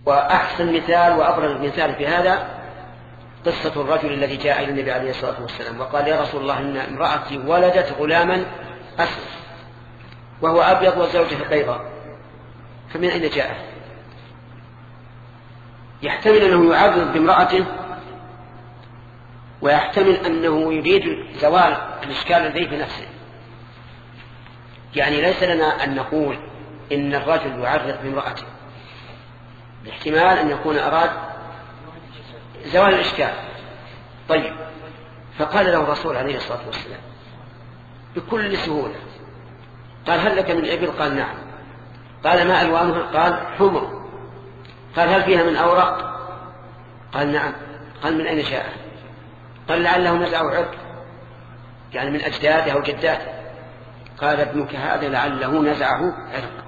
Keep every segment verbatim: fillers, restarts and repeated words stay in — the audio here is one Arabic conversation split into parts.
وأحسن مثال وأبرز مثال في هذا قصة الرجل الذي جاء إلى النبي عليه الصلاة والسلام وقال: يا رسول الله، إن امرأتي ولدت غلاما أسود وهو أبيض وزوجها بيضاء، فمن أين جاء؟ يحتمل أنه يعرض بامرأته، ويحتمل أنه يريد زوال الإشكال الذي في نفسه. يعني ليس لنا أن نقول إن الرجل يعرض بامرأته، الاحتمال أن يكون أراد زوال الإشكال. طيب، فقال له الرسول عليه الصلاة والسلام بكل سهولة، قال: هل لك من إبل؟ قال: نعم. قال: ما ألوانها؟ قال: حمر. قال: هل فيها من أورق؟ قال: نعم. قال: من أين جاء؟ قال: لعله نزع عرق، يعني من أجداده أو جداته. قال: ابنك هذا لعله نزعه عرق.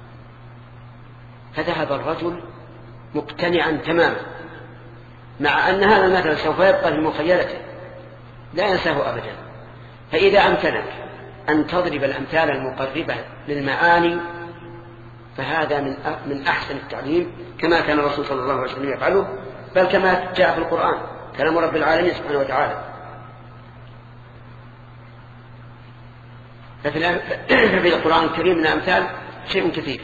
فذهب الرجل مقتنعا تماما، مع أن هذا المثل سوف يبقى في مخيلته لا ينساه أبدا. فإذا أمكنك أن تضرب الأمثال المقربة للمعاني فهذا من من أحسن التعليم، كما كان الرسول صلى الله عليه وسلم يفعله، بل كما جاء في القرآن كلام رب العالمين سبحانه وتعالى. ففي القرآن الكريم من الأمثال شيء كثير.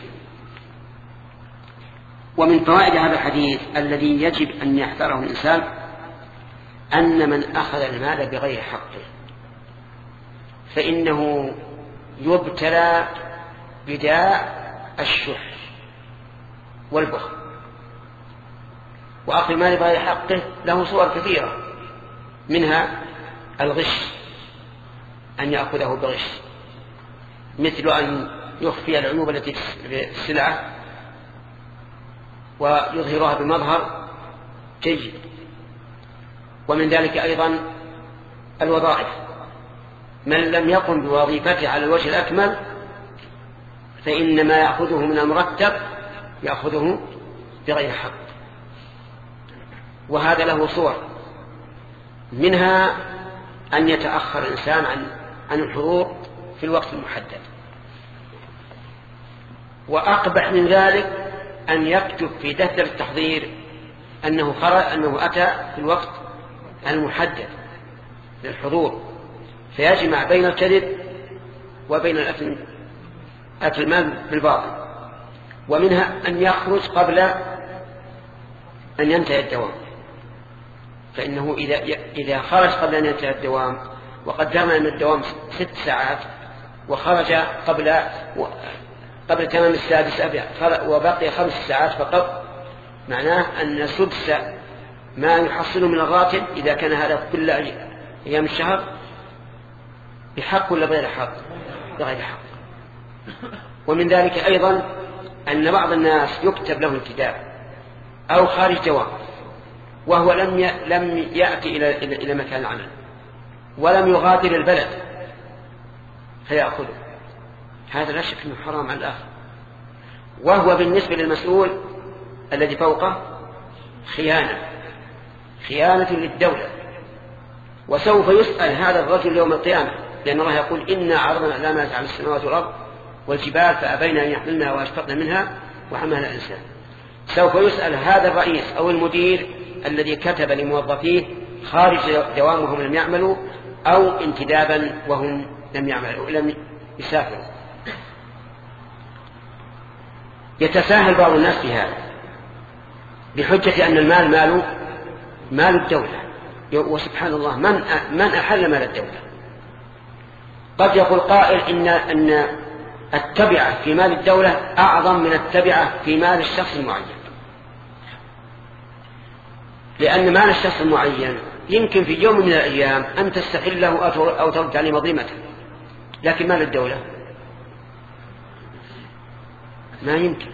ومن فوائد هذا الحديث الذي يجب أن يحذره الإنسان أن من أخذ المال بغير حقه فإنه يبتلى بداء الشح والبخل. وأخذ المال بغير حقه له صور كثيرة، منها الغش، أن يأخذه بغش، مثل أن يخفي العيوب التي في السلعة ويظهرها بمظهر جيد. ومن ذلك أيضا الوظائف، من لم يقم بوظيفته على الوجه الأكمل فإن ما يأخذه من المرتب يأخذه بغير حق. وهذا له صور، منها أن يتأخر الإنسان عن عن الحضور في الوقت المحدد. وأقبح من ذلك أن يكتب في دفتر التحضير أنه خرج أنه أتى في الوقت المحدد للحضور، فيجمع بين الكذب وبين الأكل أكل المال بالباطل. ومنها أن يخرج قبل أن ينتهي الدوام، فإنه إذا إذا خرج قبل أن ينتهي الدوام، وقدرنا أن الدوام ست ساعات وخرج قبل قبل تمام السادسة وبقي خمس ساعات فقط، معناه أن سدس ما يحصل من الراتب إذا كان هذا كل أيام الشهر بحق ولا بغير حق؟ بغير حق. ومن ذلك أيضا أن بعض الناس يكتب له الكتاب أو خارج دوام وهو لم لم يأتي إلى إلى مكان العمل ولم يغادر البلد فيأخذه، هذا لا شك أنه حرام على الآخر. وهو بالنسبة للمسؤول الذي فوقه خيانة خيانة للدولة، وسوف يسأل هذا الرجل يوم القيامة، لأن الله يقول: إنا عرضنا الأمانة على السماوات والأرض والجبال فأبين أن يحملنها وأشفقن منها وحملها الإنسان. سوف يسأل هذا الرئيس أو المدير الذي كتب لموظفيه خارج دوامهم لم يعملوا أو انتدابا وهم لم يعملوا لم يسافروا. يتساهل بعض الناس في هذا بحجة أن المال مال مال الدولة، وسبحان الله من من أحل مال الدولة؟ قد يقول قائل إن أن التبعة في مال الدولة أعظم من التبعة في مال الشخص المعين، لأن مال الشخص المعين يمكن في يوم من الأيام أن تستحله أو ترد عليه مظلمته، لكن مال الدولة ما يمكن.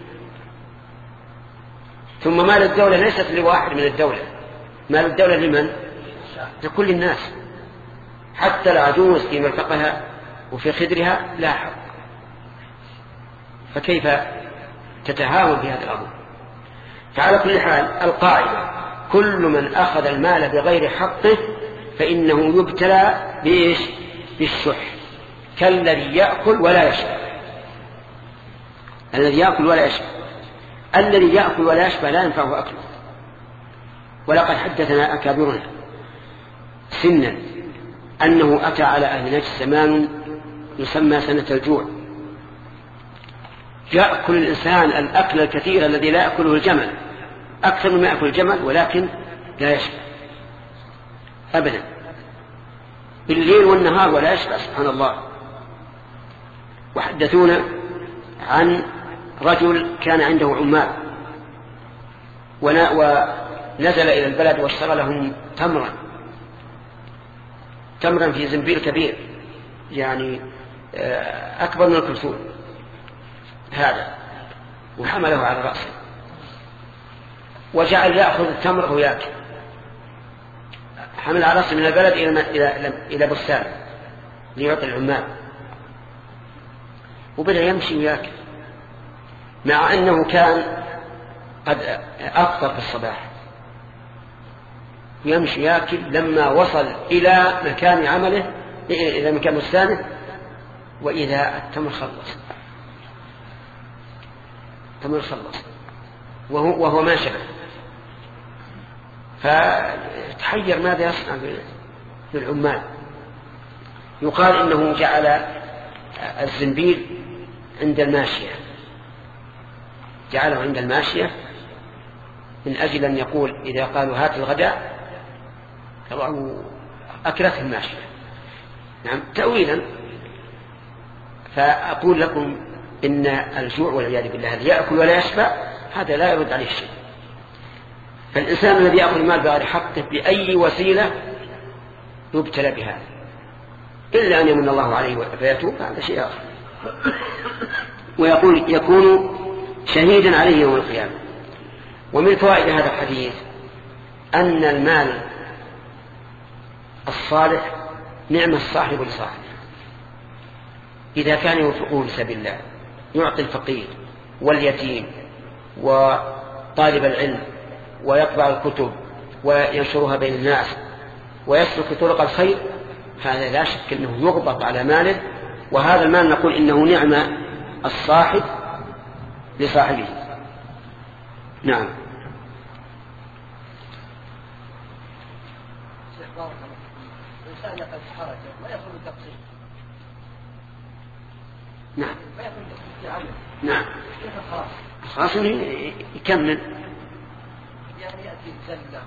ثم مال الدولة ليست لواحد من الدولة، مال الدولة لمن؟ لكل الناس، حتى العجوز في مرفقها وفي خدرها لا حق، فكيف تتهاون بهذا الأمر؟ فعلى كل حال القاعدة: كل من أخذ المال بغير حقه فإنه يبتلى بإيش؟ بالشح، كالذي يأكل ولا يشبع، الذي يأكل ولا يشبع. الذي يأكل ولا يشبع لا ينفعه أكله. ولقد حدثنا أكابرنا سنا أنه أتى على أهل نجد زمان يسمى سنة الجوع، يأكل الإنسان الأكل الكثير الذي لا يأكله الجمل، أكثر مما يأكل الجمل، ولكن لا يشبع أبدا، بالليل والنهار ولا يشبع سبحان الله. وحدثونا عن رجل كان عنده عمال ونزل إلى البلد واشترى لهم تمرا تمرا في زنبيل كبير، يعني أكبر من الكرسول هذا، وحمله على رأسه وجعل يأخذ التمر ويأكل، حمل على رأسه من البلد إلى إلى بستان ليعطي العمال، وبدأ يمشي ويأكل، مع أنه كان قد أفطر في الصباح، يمشي يأكل لما وصل إلى مكان عمله إلى مكان بستانه، وإذا التمر خلص التمر خلص وهو, وهو ما شبه، فتحير ماذا يصنع بالعمال. يقال إنه جعل الزنبيل عند الماشية، جعله عند الماشية من أجل أن يقول إذا قالوا هات الغداء فضعوا أكلته الماشية، نعم تأويلا. فأقول لكم إن الجوع والعياذ بالله الذي يأكل ولا يشبع هذا لا يرد عليه شيء. فالإنسان الذي يأخذ المال بغير حقه بأي وسيلة يبتلى بهذا، إلا أن يمن الله عليه فيتوب، هذا شيء آخر. ويقول يكون شهيدا عليه يوم القيامة. ومن فوائد هذا الحديث أن المال الصالح نعم الصاحب لصاحبه إذا كان ينفقه في سبيل الله، يعطي الفقير واليتيم وطالب العلم، ويطبع الكتب وينشرها بين الناس ويسلك طرق الخير، هذا لا شك أنه يغبط على ماله، وهذا المال نقول إنه نعم الصاحب لصاحبه. نعم. نعم نعم خلاص يكمل، يعني يأتي زلة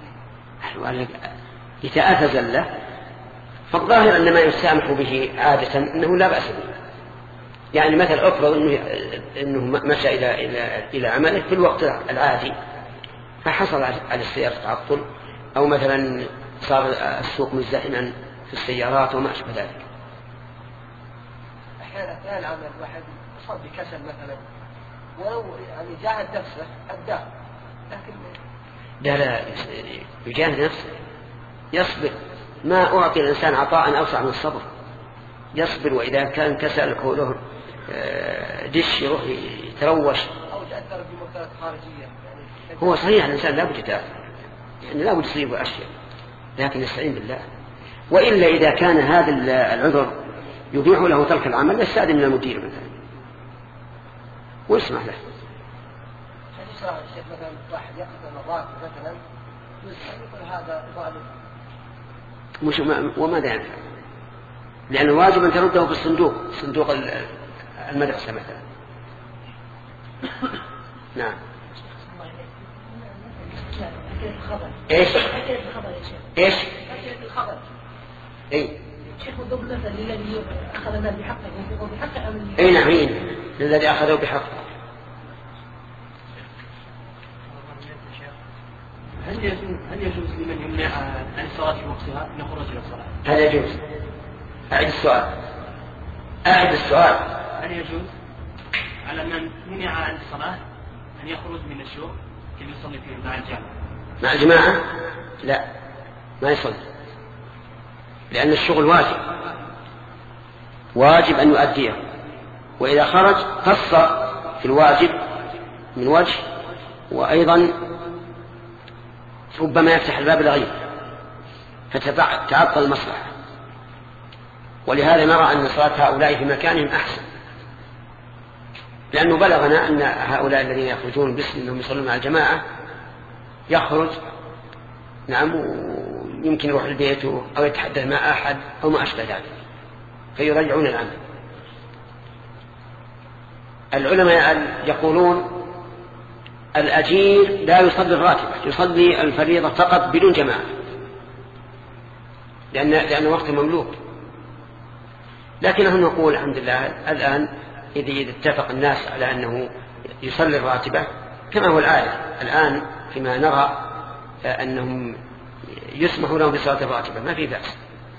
إذا أتى زلة فالظاهر أن ما يسامح به عادة أنه لا بأس به. يعني مثل أفرض أنه, إنه مشى إلى, إلى, إلى عمله في الوقت العادي فحصل على السيارة تعطل، أو مثلا صار السوق مزدحما في السيارات وما أشبه ذلك. أحيانا أثناء العمل واحد يصاب بكسل مثلا، ولو يعني جاهد نفسه أداه، لكن لا لا يجاهد نفسه، يصبر. ما أعطي الإنسان عطاء أوسع من الصبر، يصبر. وإذا كان كسل كونه دش يروح يتروش أو تأثر بمؤثرات خارجية، يعني هو صحيح الإنسان لا بد يتأثر، يعني لا بد يصيب أشياء، لكن يستعين بالله. وإلا إذا كان هذا العذر يبيح له ترك العمل يستأذن من المدير مثلا ويسمح له. يشرع الشيخ مثلا واحد يأخذ الراتب مثلا يقول هذا ظالم، مش وماذا ينفع؟ لأنه واجب أن ترده في الصندوق، صندوق المدرسة مثلا. نعم. إيش؟ إيش؟ الخبر. إيه. شيخ الضبط مثلا الذي أخذ المال بحقه ينفقه بحقه أم أي نعم الذي أخذه بحقه. هل يجوز هل يجوز لمن يمنع عن الصلاة في وقتها أن يخرج إلى الصلاة؟ هل يجوز؟ أعد السؤال. أعد السؤال. هل يجوز على من منع عن الصلاة أن يخرج من الشوق كي يصلي فيه مع الجماعة؟ مع الجماعة؟ لا، ما يصلي، لأن الشغل واجب واجب أن يؤديه، وإذا خرج قصر في الواجب من وجه، وأيضا ربما يفتح الباب لغيره فتتعطل المصلحة. ولهذا نرى أن صلاة هؤلاء في مكانهم أحسن، لأنه بلغنا أن هؤلاء الذين يخرجون باسم أنهم يصلون مع الجماعة يخرج نعم يمكن يروح البيت أو يتحدث مع أحد أو ما أشبه ذلك فيرجعون العمل. العلماء يقولون الأجير لا يصلي الراتبة، يصلي الفريضة فقط بدون جماعة، لأن لأن وقت مملوك. لكن نقول الحمد لله الآن إذا اتفق الناس على أنه يصلي الراتبة كما هو الآية الآن فيما نرى أنهم يسمح لهم بصلاة الراتبة ما في بأس.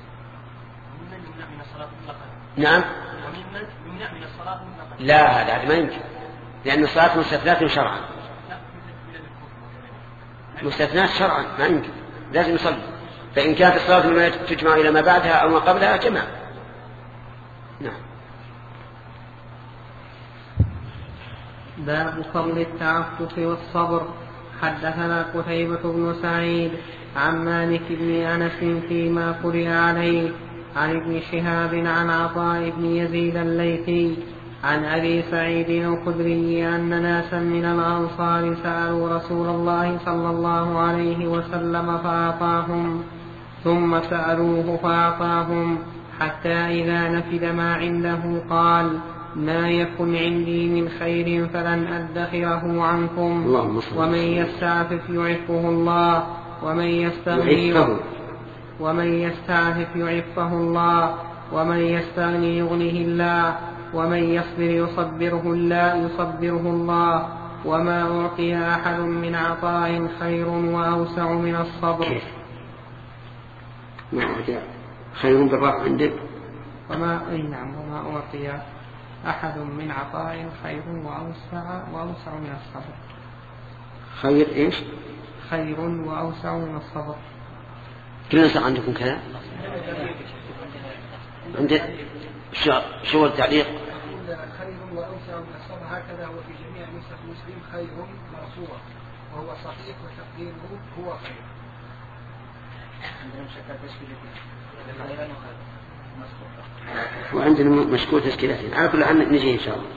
نعم لا هذا ما يمكن، لأن الصلاة مستثناة شرعا، مستثناة شرعا ما يمكن، لازم يصلي. فإن كانت الصلاة مما تجمع إلى ما بعدها أو ما قبلها جمع. نعم. باب فضل التعفف والصبر. حدثنا قتيبة بن سعيد عن مالك بن أنس فيما قرئ عليه عن ابن شهاب عن عطاء بن يزيد الليثي عن أبي سعيد الخدري أن ناسا من الأنصار سألوا رسول الله صلى الله عليه وسلم فأعطاهم، ثم سألوه فأعطاهم، حتى إذا نفد ما عنده قال: ما يكن عندي من خير فلن أدخره عنكم، ومن يستعفف يعفه الله، ومن يستغني ومن يستعفف يعفه الله، ومن يستغني يغنه الله، ومن يصبر يصبره الله يصبره الله، وما أعطي أحد من عطاء خير وأوسع من الصبر. ما أعطي خير بالرفع عندك. وما أي نعم وما أعطي أحد من عطاء خير وأوسع وأوسع من الصبر. خير إيش؟ خير وأوسع من الصبر. كل نسخ عندكم كذا؟ عندك شو التعليق؟ خير وأوسع من الصبر هكذا هو في جميع نسخ مسلم خير مرفوع وهو صحيح وتقديره هو خير. وعندنا مشكور تشكيلتين على كل حال نجي إن شاء الله.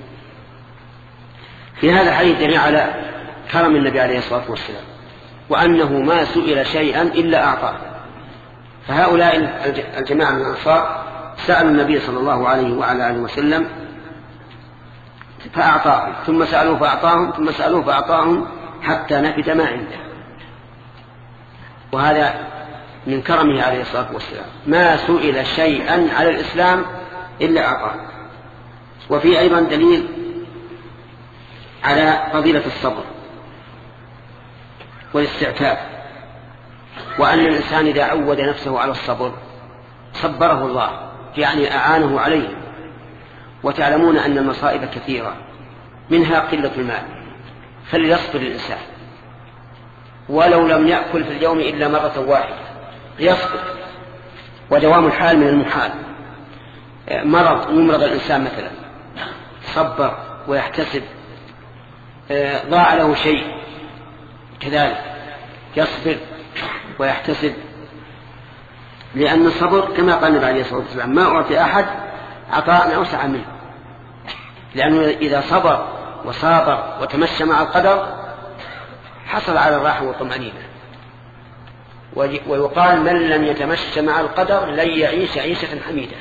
في هذا الحديث دليل على كرم النبي عليه الصلاة والسلام وأنه ما سئل شيئا إلا أعطاه. فهؤلاء الجماعة من الأنصار سألوا النبي صلى الله عليه وعلى آله وسلم فأعطاهم، ثم سألوه فأعطاهم، ثم سألوه فأعطاهم، حتى نفد ما عنده. وهذا من كرمه عليه الصلاة والسلام، ما سئل شيئا على الإسلام إلا أعطاه. وفي أيضا دليل على فضيلة الصبر والاستعفاف، وأن الإنسان إذا عود نفسه على الصبر صبره الله، يعني أعانه عليه. وتعلمون أن المصائب كثيرة منها قلة المال، فليصبر الإنسان ولو لم يأكل في اليوم إلا مرة واحدة يصبر. ودوام الحال من المحال. مرض يمرض الإنسان مثلا صبر ويحتسب، ضاع له شيء كذلك يصبر ويحتسب، لأن الصبر كما قال النبي عليه الصلاة والسلام ما أعطي أحد عطاء أوسع منه، لأنه إذا صبر وصابر وتمشى مع القدر حصل على الراحة والطمأنينة. ويقال من لم يتمشى مع القدر لن يعيش عيشة حميدة.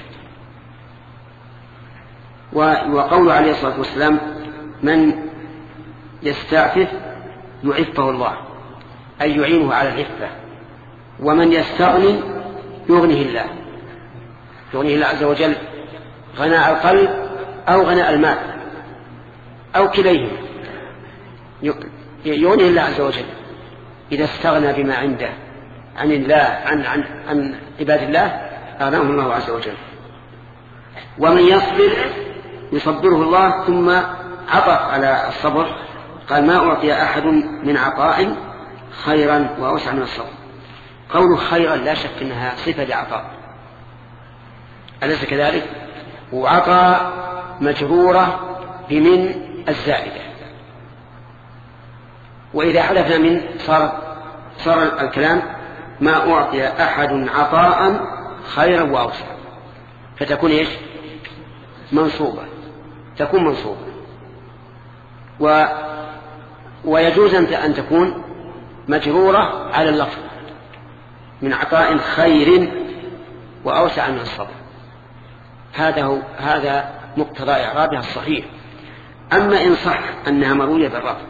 وقول عليه الصلاة والسلام من يستعفف يعفه الله، أي يعينه على العفة. ومن يستغني يغنيه الله، يغنيه الله عز وجل غناء القلب أو غناء المال أو كليهما، يغنيه الله عز وجل إذا استغنى بما عنده عن الله عن, عن, عن عباد الله أغناه الله عز وجل. ومن يصبر يصبره الله، ثم عطف على الصبر قال ما أعطي أحد من عطاء خيرا وأوسع من الصبر. قوله خيرا لا شك أنها صفة لعطاء، أليس كذلك؟ وعطاء مجرورة بمن الزائدة، وإذا حدثنا من صار, صار الكلام ما أعطي أحد عطاء خيرا وأوسع، فتكون إيش؟ منصوبة، تكون منصوبة. و ويجوز أن تكون مجرورة على اللفظ من عطاء خير وأوسع من الصبر. هذا هو هذا مقتضى إعرابها الصحيح. أما إن صح أنها مروية بالرفع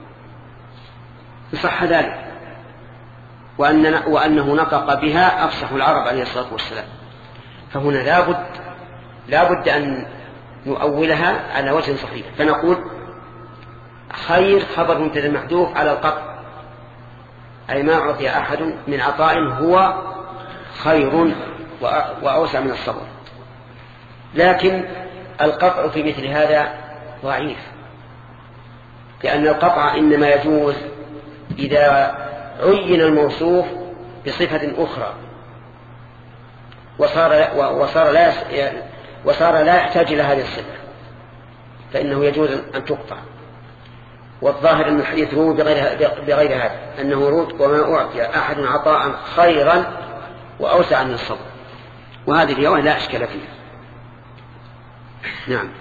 صح ذلك، وأن وأنه نطق بها أفصح العرب عليه الصلاة والسلام، فهنا لابد لابد أن نؤولها على وجه صحيح، فنقول خير خبر مبتدأ محذوف على القطع، أي ما أعطي أحد من عطاء هو خير وأوسع من الصبر. لكن القطع في مثل هذا ضعيف، لأن القطع إنما يجوز إذا عين الموصوف بصفة أخرى وصار, وصار, لا وصار لا يحتاج إلى هذه الصفة، فإنه يجوز أن تقطع. والظاهر أن الحديث روى بغير, بغير هذا، أنه روى وما أعطي أحد عطاء خيرا وأوسع من الصبر، وهذه الرواية لا أشكال فيها. نعم.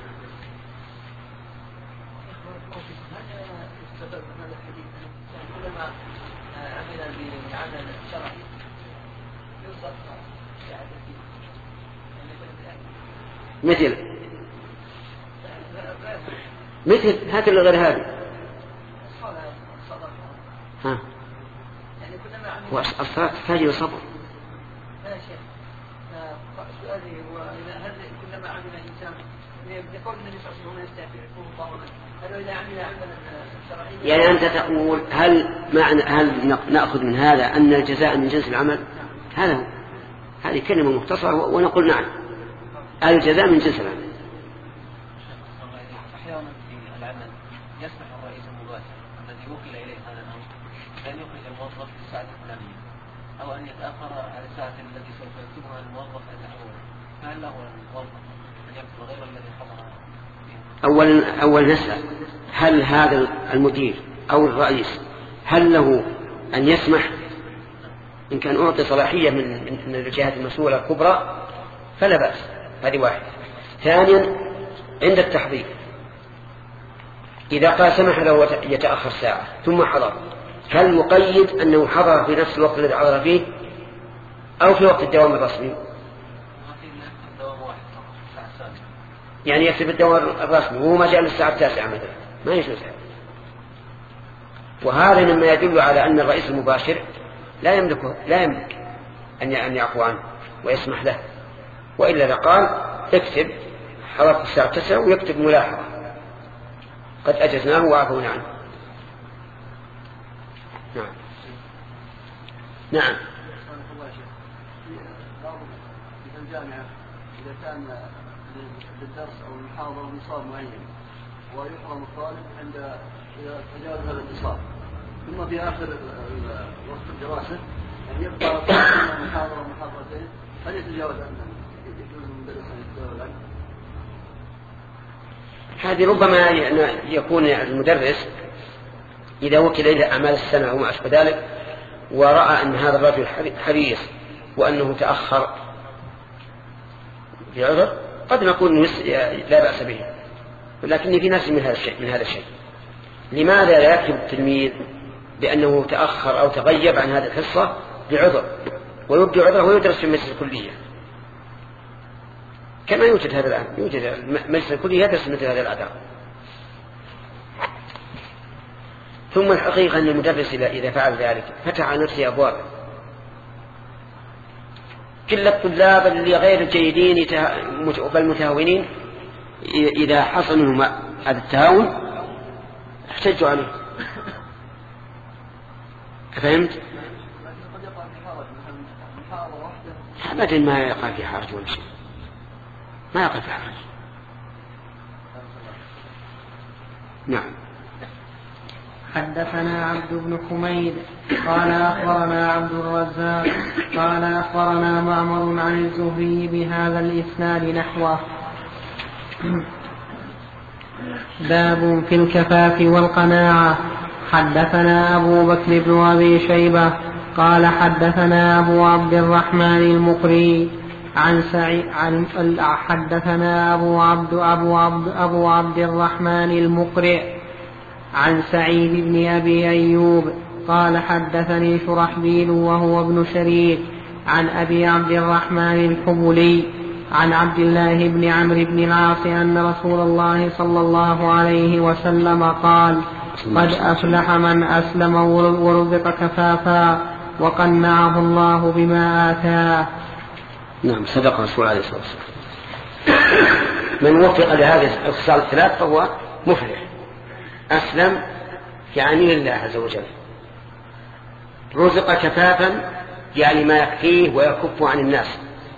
مثل مثل هات اللي غير هذه ها والصلاة تحتاج إلى صبر. سؤالي هو هل كلما عمل الإنسان بقول النبي صلى الله عليه وسلم يكون طاغوتا، هل إذا عمل عملا شرعيا؟ يعني أنت تقول هل معنى هل نأخذ من هذا أن الجزاء من جنس العمل؟ هذا هو. هذه كلمة مختصرة ونقول نعم الجزاء من جنس العمل. أحيانا في العمل يسمح الرئيس المباشر الذي وكل إليه هذا الأمر أن يخرج الموظف في الساعة الفلانية أو أن يتأخر على الساعة التي سوف يكتبها الموظف الأول، فهل له الموظف أن يكتب غير الذي حضر؟ أولا أول نسأل هل هذا المدير أو الرئيس هل له أن يسمح؟ إن كان أعطي صلاحية من من الجهات المسؤولة الكبرى فلا بأس، هذه واحدة. ثانيا عند التحضير إذا قال سمح له يتأخر ساعة ثم حضر، هل يقيد أنه حضر في نفس الوقت الذي حضر فيه أو في وقت الدوام الرسمي؟ يعني يكتب الدوام الرسمي وهو ما جاء للساعة التاسعة مثلا، ما يجوز هذا. وهذا مما يدل على أن الرئيس المباشر لا يملك لا يملك أن يعفو عنه ويسمح له، وإلا لقال اكتب حضرت الساعة التاسعة ويكتب ملاحظة قد أجزناه وعفونا عنه. نعم نعم. في الجامعة إذا كان للدرس أو المحاضرة نصاب معين ويحرم الطالب عند إذا تجاوز هذا النصاب، ثم في آخر وقت الدراسة أن يبقى محاضرة ومحاضرتين، هل يتجاوز عنه؟ يجوز المدرس أن يتجاوز عنه؟ هذه ربما يكون المدرس إذا وكل إلى أعمال السنة أو ما أشبه ذلك ورأى أن هذا الرجل حريص وأنه تأخر بعذر قد نقول لا بأس به، ولكن في ناس من هذا الشيء من هذا الشيء لماذا لا يكتب التلميذ بأنه تأخر أو تغيب عن هذه الحصة بعذر ويبدي عذره ويدرس في مجلس الكلية كما يوجد هذا الآن، يوجد مجلس الكلية يدرس مثل هذا الأداء. ثم الحقيقة أن المدرس إذا فعل ذلك فتح على نفسه أبواب، كل الطلاب اللي غير الجيدين بل متهاونين إذا حصل منهم هذا التهاون احتجوا عليه. فهمت؟ أبدا ما يقع في حرج ولا شيء، ما يقع في حرج. نعم. حدثنا عبد بن حميد قال أخبرنا عبد الرزاق قال أخبرنا معمر عن الزهري بهذا الإسناد نحوه. باب في الكفاف والقناعة. حدثنا أبو بكر بن أبي شيبة قال حدثنا أبو عبد الرحمن المقري عن سعيد عن حدثنا أبو عبد أبو عبد أبو عبد الرحمن المقرئ عن سعيد بن أبي أيوب قال حدثني شرحبيل وهو ابن شريك عن أبي عبد الرحمن الحبلي عن عبد الله بن عمرو بن العاص أن رسول الله صلى الله عليه وسلم قال قد أفلح من أسلم ورزق كفافا وقنعه الله بما آتاه. نعم صدق رسول الله عليه الصلاة والسلام. من وفق لهذه الخصال الثلاث فهو مفلح. أسلم يعني لله عز وجل، رزق كفافا يعني ما يكفيه ويكف عن الناس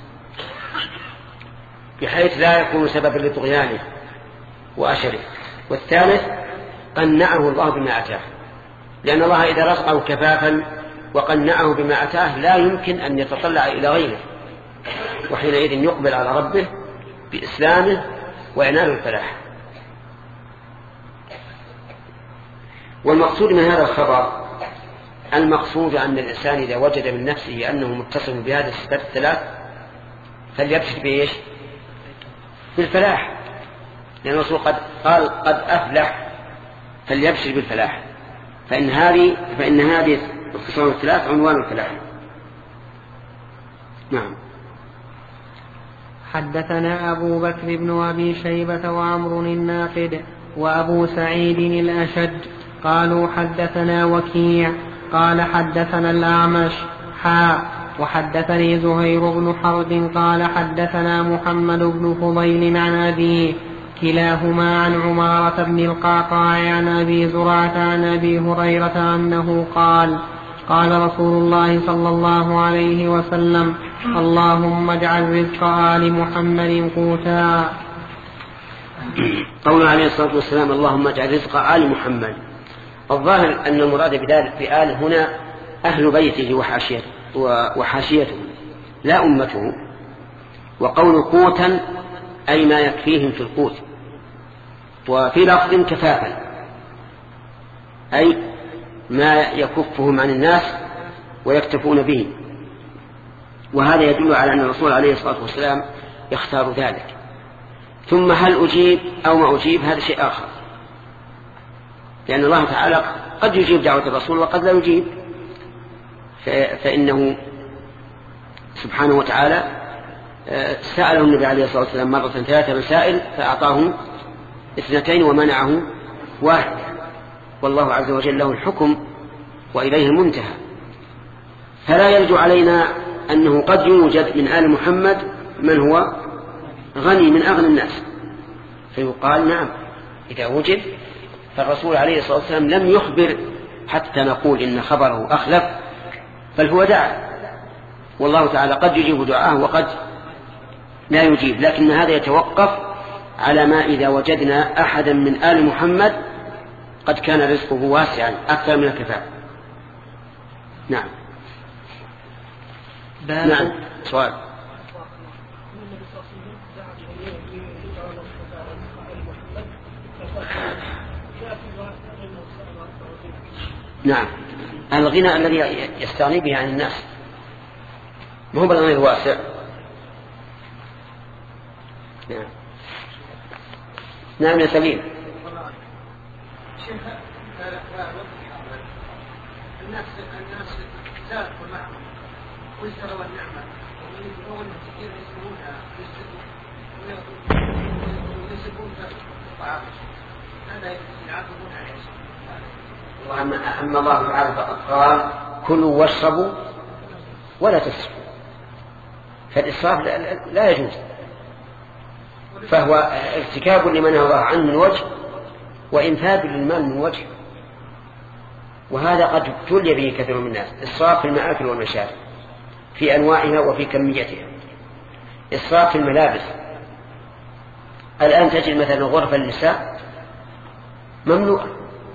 بحيث لا يكون سببا لطغيانه وأشره. والثالث قنعه الله بما أتاه، لأن الله إذا رزقه كفافا وقنعه بما أتاه لا يمكن أن يتطلع إلى غيره، وحينئذ يقبل على ربه بإسلامه وينال الفلاح. والمقصود من هذا الخبر المقصود أن الإنسان إذا وجد من نفسه أنه متصف بهذه الصفات الثلاث فليبشر بإيش؟ بالفلاح، لأن الرسول قد قال قد أفلح، فليبشر بالفلاح، فإن هذه فإن هذه الخصال الثلاث عنوان الفلاح. نعم. حدثنا أبو بكر بن أبي شيبة وعمر الناقد وأبو سعيد الأشج قالوا حدثنا وكيع قال حدثنا الأعمش حاء وحدثني زهير بن حرب قال حدثنا محمد بن فضيل عن أبيه كلاهما عن عمارة بن القعقاع عن أبي زرعة عن أبي هريرة أنه قال قال رسول الله صلى الله عليه وسلم اللهم اجعل رزق آل محمد قوتا. قول عليه الصلاة والسلام اللهم اجعل رزق آل محمد، الظاهر أن المراد بذلك بآل هنا أهل بيته وحاشيته, وحاشيته لا أمته. وقول قوتا أي ما يكفيهم في القوت، وفي لفظ كفافا أي ما يكفهم عن الناس ويكتفون به. وهذا يدل على أن الرسول عليه الصلاة والسلام يختار ذلك. ثم هل أجيب أو ما أجيب هذا شيء آخر، لأن الله تعالى قد يجيب دعوة الرسول وقد لا يجيب، فإنه سبحانه وتعالى سأله النبي عليه الصلاة والسلام مرة ثلاثة مسائل فأعطاه اثنتين ومنعه واحد، والله عز وجل له الحكم وإليه المنتهى. فلا يرجع علينا أنه قد يوجد من آل محمد من هو غني من أغنى الناس، فيقال نعم إذا وجد. فالرسول عليه الصلاة والسلام لم يخبر حتى نقول إن خبره أخلف، بل هو دعا، والله تعالى قد يجيب دعاه وقد لا يجيب، لكن هذا يتوقف على ما إذا وجدنا أحدا من آل محمد قد كان رزقه واسعا أكثر من الكفاف. نعم. نعم سؤال. نعم الغنى الذي يستغني به عن الناس ما هو بالغنى الواسع. نعم. نعم يا سليم. الناس الناس زادوا معهم واشتروا النعمة ويقولون كثير يسمونها ويسبون الطعام، هذا يعاقبون عليه. وأما أما الله تعالى فقد قال كلوا واشربوا ولا تسرفوا، فالإسراف لا يجوز، فهو ارتكاب لمن نهى الله عنه من وجه وإنفاذ للمال من وجه، وهذا قد ابتلي به كثير من الناس. إسراف في المآكل والمشارب في أنواعها وفي كميتها، إسراف في الملابس. الآن تجد مثلا غرفة النساء مملوءة،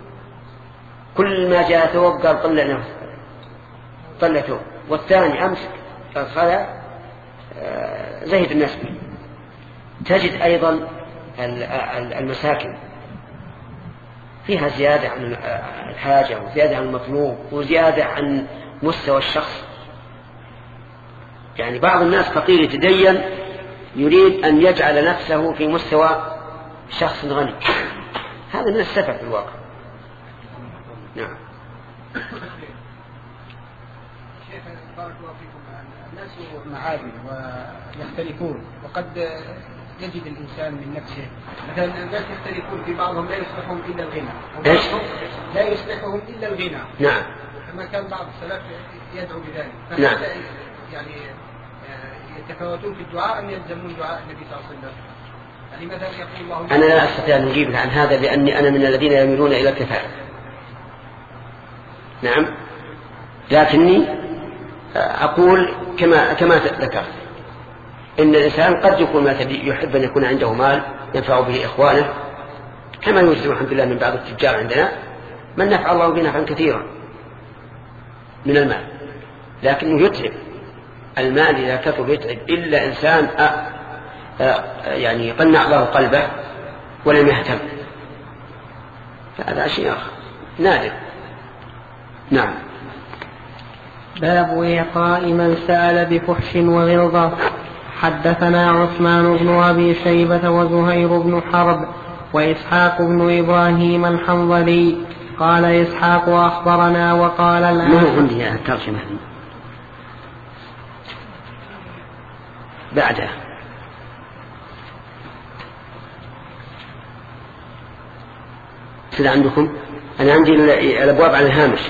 كل ما جاء ثوب قال طلع نفسه طلع ثوب، والثاني أمسك قال خلع زهد الناس به. تجد أيضا المساكن فيها زيادة عن الحاجة وزيادة عن المطلوب وزيادة عن مستوى الشخص. يعني بعض الناس فقير يتدين يريد أن يجعل نفسه في مستوى شخص غني، هذا من السفه في الواقع. نعم. شيخ بارك الله فيكم، الناس معادن ويختلفون، وقد يجد الإنسان من نفسه مثلا الناس يختلفون في بعضهم لا يصلحهم إلا الغنى، إيش؟ لا يصلحهم إلا الغنى. نعم. كما كان بعض السلف يدعو بذلك. نعم. يعني يتفاوتون في الدعاء أم يلزمون دعاء النبي صلى الله عليه وسلم؟ يعني مثلا يقول الله أنا لا أستطيع أن أجيبك عن هذا لأني أنا من الذين يميلون إلى الكفاءة. نعم. لكني أقول كما كما ذكرت إن الإنسان قد يكون مثلا يحب أن يكون عنده مال ينفع به إخوانه، كما يوجد الحمد لله من بعض التجار عندنا من نفع الله به نفعا كثيرا من المال، لكنه يتعب. المال إذا كثر يتعب، إلا إنسان أ... أ... يعني قنع الله قلبه ولم يهتم، فهذا شيء آخر نادر. نعم. باب إعطاء من سأل بفحش وغلظة. حدثنا عثمان بن أبي شيبة وزهير بن حرب وإسحاق بن إبراهيم الحنظلي. قال إسحاق أخبرنا وقال الآن ما هو عندي الترجمة بعدها. كذا عندكم؟ أنا عندي الأبواب على الهامش،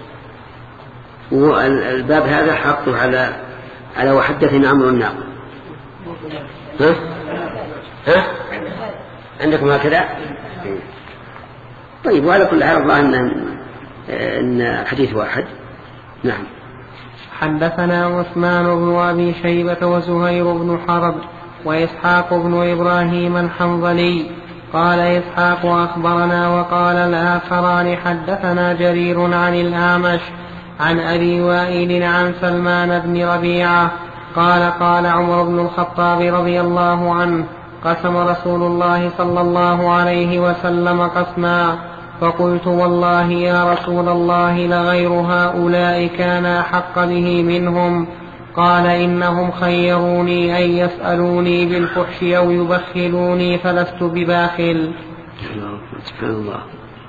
والباب هذا حطه على على وحدثنا عمرو الناقد. ها؟ ها؟ عندكم هكذا؟ طيب، وعلى كل حال الله إن إن حديث واحد. نعم. حدثنا عثمان بن أبي شيبة وزهير بن حرب وإسحاق بن إبراهيم الحنظلي. قال إسحاق أخبرنا وقال الآخران حدثنا جرير عن الأعمش عن أبي وائل عن سلمان بن ربيعة قال قال عمر بن الخطاب رضي الله عنه: قسم رسول الله صلى الله عليه وسلم قسما، فقلت والله يا رسول الله لغير هؤلاء كان أحق به منهم. قال إنهم خيروني أن يسألوني بالفحش أو يبخلوني فلست بباخل. سبحان الله.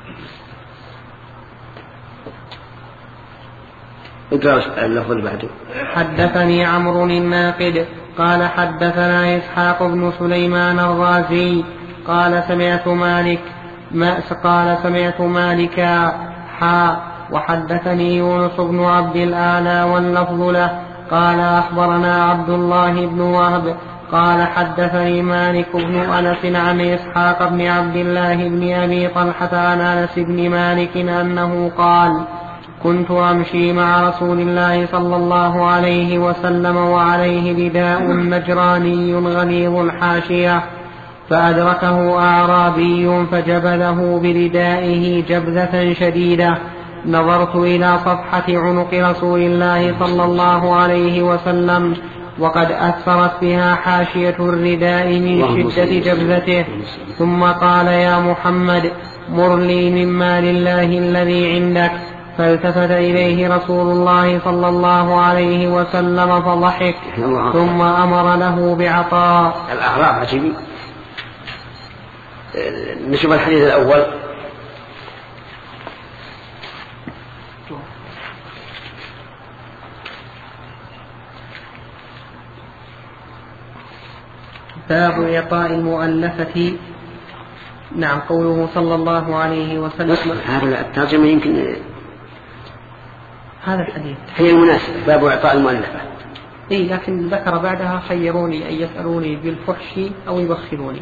اللفظ بعده. حدثني عمرو الناقد قال حدثنا إسحاق بن سليمان الرازي قال سمعت مالك ما قال سمعت مالكا حا وحدثني يونس بن عبد الأعلى واللفظ له قال أخبرنا عبد الله بن وهب قال حدثني مالك بن أنس عن إسحاق بن عبد الله بن أبي طلحة عن أنس بن مالك أنه قال: كنت أمشي مع رسول الله صلى الله عليه وسلم وعليه رداء نجراني غليظ الحاشية، فأدركه أعرابي فجبذه بردائه جبذة شديدة. نظرت إلى صفحة عنق رسول الله صلى الله عليه وسلم وقد أثرت بها حاشية الرداء من شدة جبذته، ثم قال: يا محمد مر لي من مال الله الذي عندك. فالتفت إليه رسول الله صلى الله عليه وسلم فضحك، ثم أمر له بعطاء. الأعراب عجيب. نشوف الحديث الأول. باب إعطاء المؤلفة. نعم. قوله صلى الله عليه وسلم. هذا الترجمة يمكن هذا الحديث هي المناسبة، باب إعطاء المؤلفة. إيه، لكن ذكر بعدها: خيروني أن يسألوني بالفحش أو يبخلوني.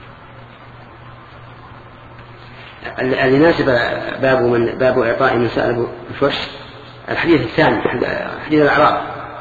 اللي ناسب باب من باب إعطاء من سأل بالفحش الحديث الثاني، حديث الأعراب.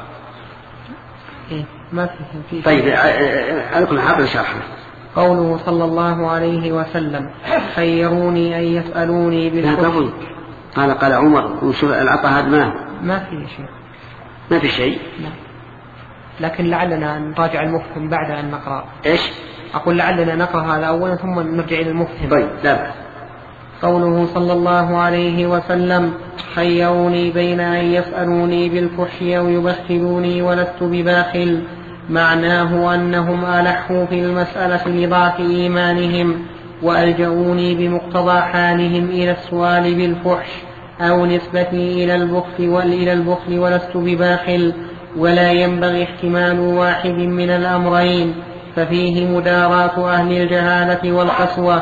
إيه، ما في. طيب، على كل حال شرحنا. قوله صلى الله عليه وسلم: خيروني أن يسألوني بالفحش. قال قال عمر: وشوف العطاء هذا ما ما في شيء. ما في شيء. لا. لكن لعلنا نراجع المفهم بعد أن نقرأ. إيش؟ أقول لعلنا نقرأ هذا أولا ثم نرجع إلى المفهم. طيب، لا بأس. قوله صلى الله عليه وسلم: خيروني بين أن يسألوني بالفحش أو يبخلوني ولست بباخل، معناه أنهم ألحوا في المسألة لضعف إيمانهم وألجؤوني بمقتضى حالهم إلى السؤال بالفحش، أو نسبتي إلى البخل وإلى البخل ولست بباخل، ولا ينبغي احتمال واحد من الأمرين، ففيه مداراة أهل الجهالة والقسوة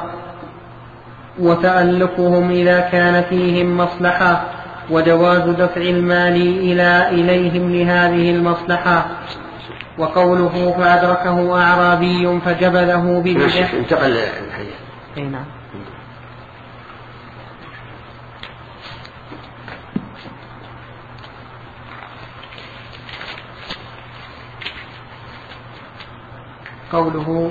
وتألفهم إذا كان فيهم مصلحة، وجواز دفع المال إلى إليهم لهذه المصلحة. وقوله فأدركه أعرابي فجبله ببدعه. انتقل الحديث. أي نعم. قوله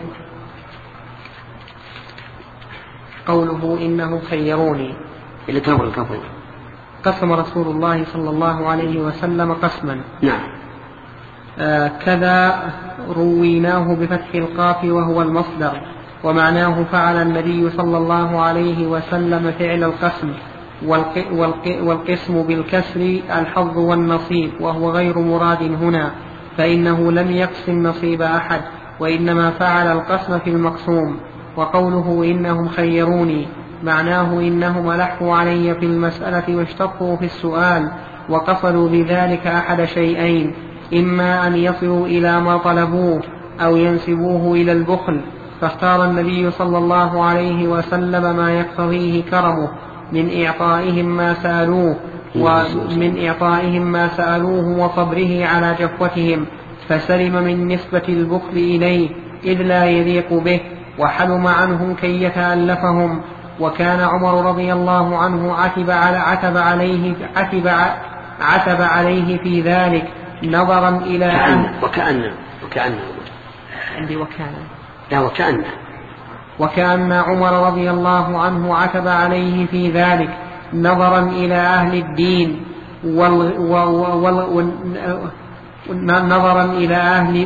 قوله إنه خيروني اللي كفر الكفر قسم رسول الله صلى الله عليه وسلم قسما. نعم. آه كذا رويناه بفتح القاف وهو المصدر، ومعناه فعل النبي صلى الله عليه وسلم فعل القسم، والق والق والقسم بالكسر الحظ والنصيب، وهو غير مراد هنا، فإنه لم يقسم نصيب أحد، وإنما فعل القسم في المقسوم. وقوله إنهم خيروني معناه إنهم ألحوا علي في المسألة واشتطوا في السؤال، وقصدوا بذلك أحد شيئين، إما أن يصلوا إلى ما طلبوه أو ينسبوه إلى البخل، فاختار النبي صلى الله عليه وسلم ما يقتضيه كرمه من إعطائهم ما سألوه ومن إعطائهم ما سألوه وصبره على جفوتهم، فسلم من نسبة البخل إليه إذ لا يليق به، وحلم عنهم كي يتألفهم. وكان عمر رضي الله عنه عتب على عتب عليه عتب عتب عليه في ذلك نظرا إلى أن وكأن وكأن عندي وكان لا وكأن وكأن عمر رضي الله عنه عتب عليه في ذلك نظرا إلى أهل الدين وال وال وال نظرا إلى أهل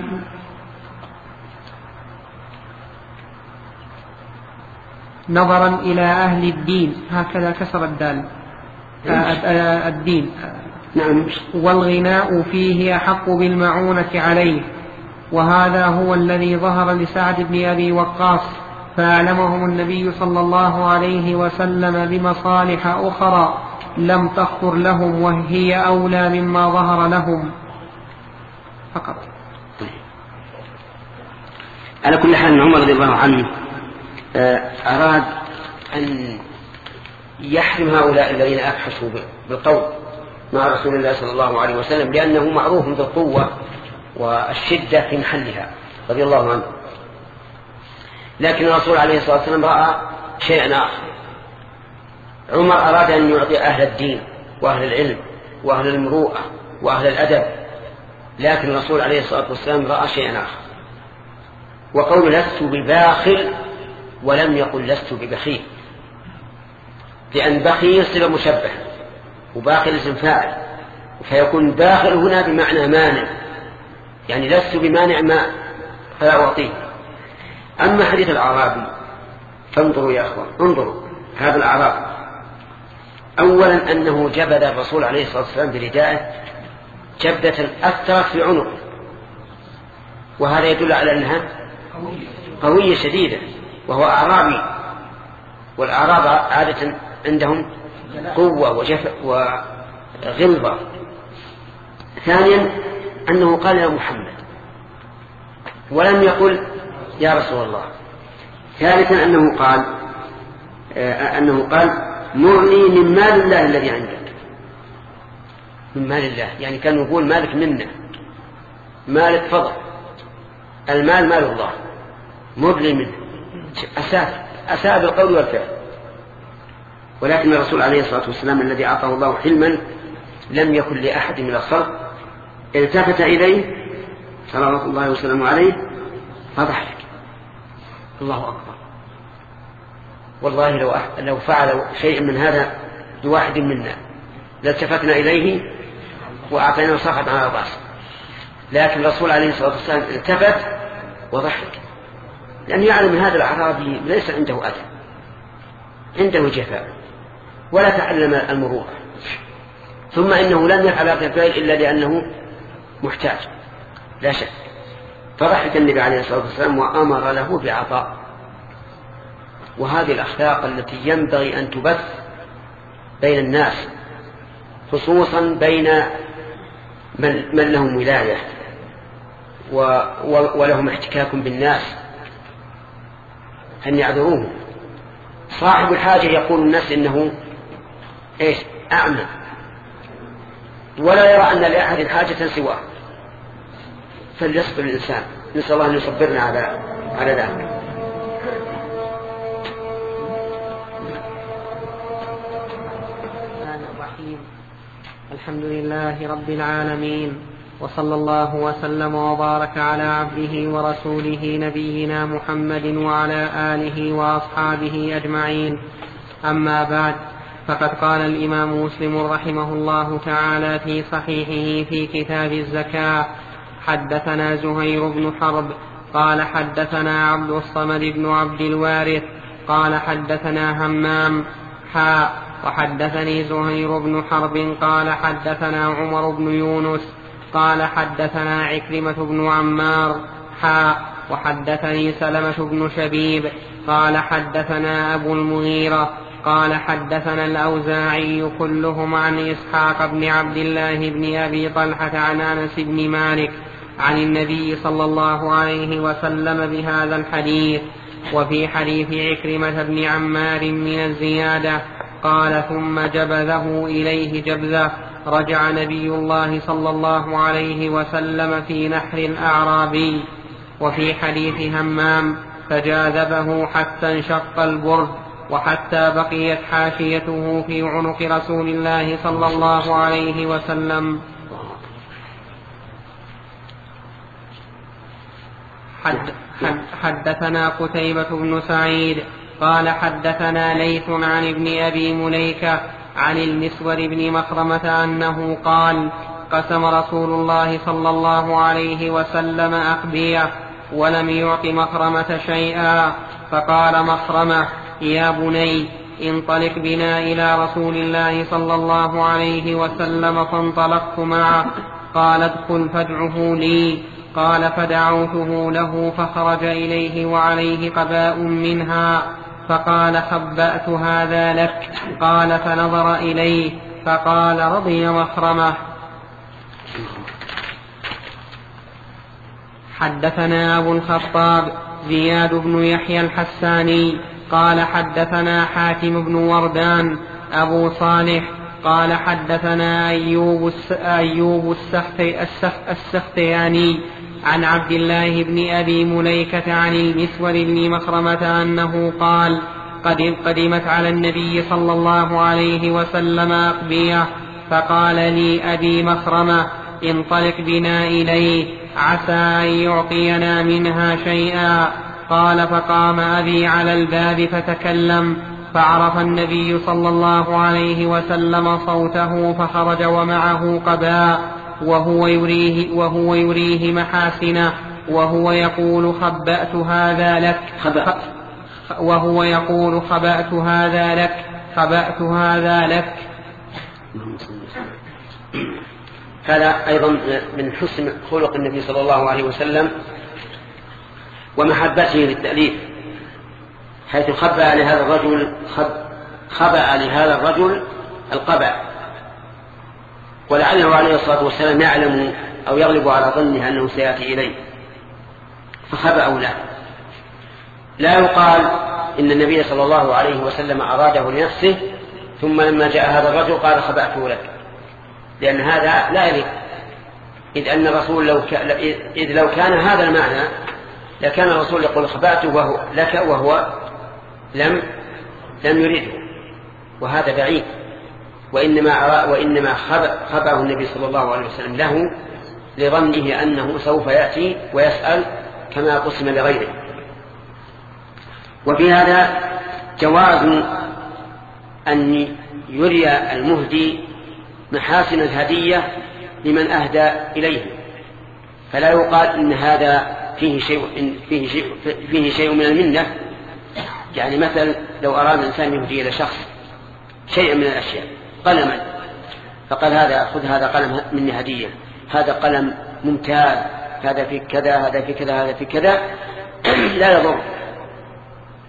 نظرا إلى أهل الدين، هكذا كسر الدال الدين. نعم. والغناء فيه أحق بالمعونة عليه، وهذا هو الذي ظهر لسعد بن أبي وقاص، فأعلمهم النبي صلى الله عليه وسلم بمصالح أخرى لم تخطر لهم، وهي أولى مما ظهر لهم فقط. على كل حال عمر رضي الله عنه أراد أن يحرم هؤلاء الذين أبحثوا بالقول مع رسول الله صلى الله عليه وسلم، لأنه معروف بالقوة والشدة في محلها رضي الله عنه. لكن الرسول عليه الصلاة والسلام رأى شيئا آخر. عمر أراد أن يعطي أهل الدين وأهل العلم وأهل المروءة وأهل الأدب، لكن الرسول عليه الصلاة والسلام رأى شيئا آخر. وقول لست بباخل ولم يقل لست ببخيل، لأن بخيل صفة مشبه وباخل اسم فاعل، فيكون باخل هنا بمعنى مانع، يعني لست بمانع ما فلا أعطيه. أما حديث الأعرابي فانظروا يا أخوان، انظروا هذا الأعرابي أولا أنه جبد الرسول عليه الصلاة والسلام بردائه جبدة أثرت في عنقه، وهذا يدل على أنها قوية شديدة، وهو أعرابي، والأعراب عادة عندهم قوة وجف وغلظة. ثانيا أنه قال يا محمد ولم يقل يا رسول الله. ثالثا أنه قال آه أنه قال مرني من مال الله الذي عندك. من مال الله يعني كان يقول مالك منا، مالك فضل، المال مال الله، مرني منه. أساء أساء بالقول والفعل. ولكن الرسول عليه الصلاة والسلام الذي أعطاه الله حلما لم يكن لأحد من الخلق التفت إليه صلوات الله وسلامه عليه فضحك. الله أكبر. والله لو لو فعل شيء من هذا لواحد منا لالتفتنا إليه وأعطيناه سخط على رأسه، لكن الرسول عليه الصلاة والسلام التفت وضحك، لأنه يعلم من هذا الأعرابي ليس عنده أذى، عنده جفاء ولا تعلم المروءة، ثم إنه لم يفعل هذا الفعل إلا لأنه محتاج لا شك. فضحك النبي عليه الصلاة والسلام وأمر له بعطاء. وهذه الأخلاق التي ينبغي أن تبث بين الناس خصوصا بين من, من لهم ولاية ولهم احتكاك بالناس أن يعذروه. صاحب الحاجة يقول الناس إنه إيش أعمى ولا يرى أن لأحد حاجة سواه، فليصبر الإنسان. نسأل الله أن يصبرنا على على ذلك. الحمد لله رب العالمين، وصلى الله وسلم وبارك على عبده ورسوله نبينا محمد وعلى آله وأصحابه أجمعين. أما بعد، فقد قال الإمام مسلم رحمه الله تعالى في صحيحه في كتاب الزكاة: حدثنا زهير بن حرب قال حدثنا عبد الصمد بن عبد الوارث قال حدثنا همام حاء وحدثني زهير بن حرب قال حدثنا عمر بن يونس قال حدثنا عكرمة بن عمار حاء وحدثني سلمة بن شبيب قال حدثنا أبو المغيرة قال حدثنا الأوزاعي كلهم عن إسحاق بن عبد الله بن أبي طلحة عن أنس بن مالك عن النبي صلى الله عليه وسلم بهذا الحديث. وفي حديث عكرمة بن عمار من الزيادة قال: ثم جبذه إليه جبذة. رجع نبي الله صلى الله عليه وسلم في نحر الأعرابي. وفي حديث همام: فجاذبه حتى انشق البرد وحتى بقيت حاشيته في عنق رسول الله صلى الله عليه وسلم. حد حد حدثنا قتيبة بن سعيد قال حدثنا ليث عن ابن أبي مليكة عن المسور بن مخرمة أنه قال: قسم رسول الله صلى الله عليه وسلم أقبية ولم يعط مخرمة شيئا، فقال مخرمة: يا بني انطلق بنا إلى رسول الله صلى الله عليه وسلم. فانطلقت معه. قال: ادخل فادعه لي. قال: فدعوته له فخرج إليه وعليه قباء منها، فقال: خبأت هذا لك. قال: فنظر إليه فقال: رضي مخرمة. حدثنا أبو الخطاب زياد بن يحيى الحساني قال حدثنا حاتم بن وردان أبو صالح قال حدثنا أيوب, أيوب السختياني عن عبد الله بن أبي مليكة عن المسور بن مخرمة أنه قال: قد قدمت على النبي صلى الله عليه وسلم أقبية، فقال لي أبي مخرمة: انطلق بنا إليه عسى أن يعطينا منها شيئا. قال: فقام أبي على الباب فتكلم، فعرف النبي صلى الله عليه وسلم صوته، فخرج ومعه قباء وهو يريه, وهو يريه محاسنه وهو يقول: خبأت هذا لك. خبأت وهو يقول: خبأت هذا لك خبأت هذا لك. هذا أيضا من حسن خلق النبي صلى الله عليه وسلم ومحبته للتأليف، حيث خبأ لهذا الرجل خبأ لهذا الرجل القبع، ولعله عليه الصلاة والسلام يعلم أو يغلب على ظنه أنه سيأتي إليه فخبأه له. لا يقال إن النبي صلى الله عليه وسلم أراده لنفسه ثم لما جاء هذا الرجل قال: خبأته لك، لأن هذا لا يليق، إذ أن الرسول لو ك... إذ لو كان هذا المعنى لكان الرسول يقول: خبأته وهو لك وهو لم لم يريده، وهذا بعيد. وإنما وإنما خبأه النبي صلى الله عليه وسلم له لظنه أنه سوف يأتي ويسأل كما قسم لغيره. وفي هذا جواز أن يري المهدي محاسن الهدية لمن أهدى إليه، فلا يقال إن هذا فيه شيء فيه شيء فيه شيء من المنة. يعني مثل لو أراد الإنسان يهدي إلى شخص شيئا من الأشياء، قلما، فقال: هذا خذ هذا قلم مني هدية، هذا قلم ممتاز، هذا في كذا، هذا في كذا، هذا في كذا، لا يضر.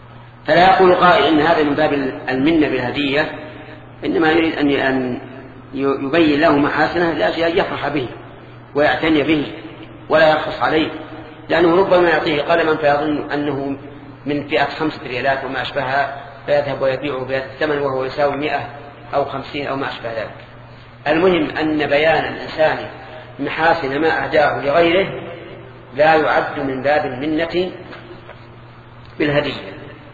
فلا يقول قائل إن هذا من باب المنة بالهدية، إنما يريد أن يبين له محاسنه لأجل أن يفرح به ويعتني به ولا يرخص عليه، لأنه ربما يعطيه قلما فيظن أنه من فئة خمسة ريالات وما أشبهها، فيذهب ويبيعه بهذا الثمن وهو يساوي مئة أو خمسين أو ما أشبه ذلك. المهم أن بيان الإنسان محاسن ما أهداه لغيره لا يعد من باب المنة بالهدية.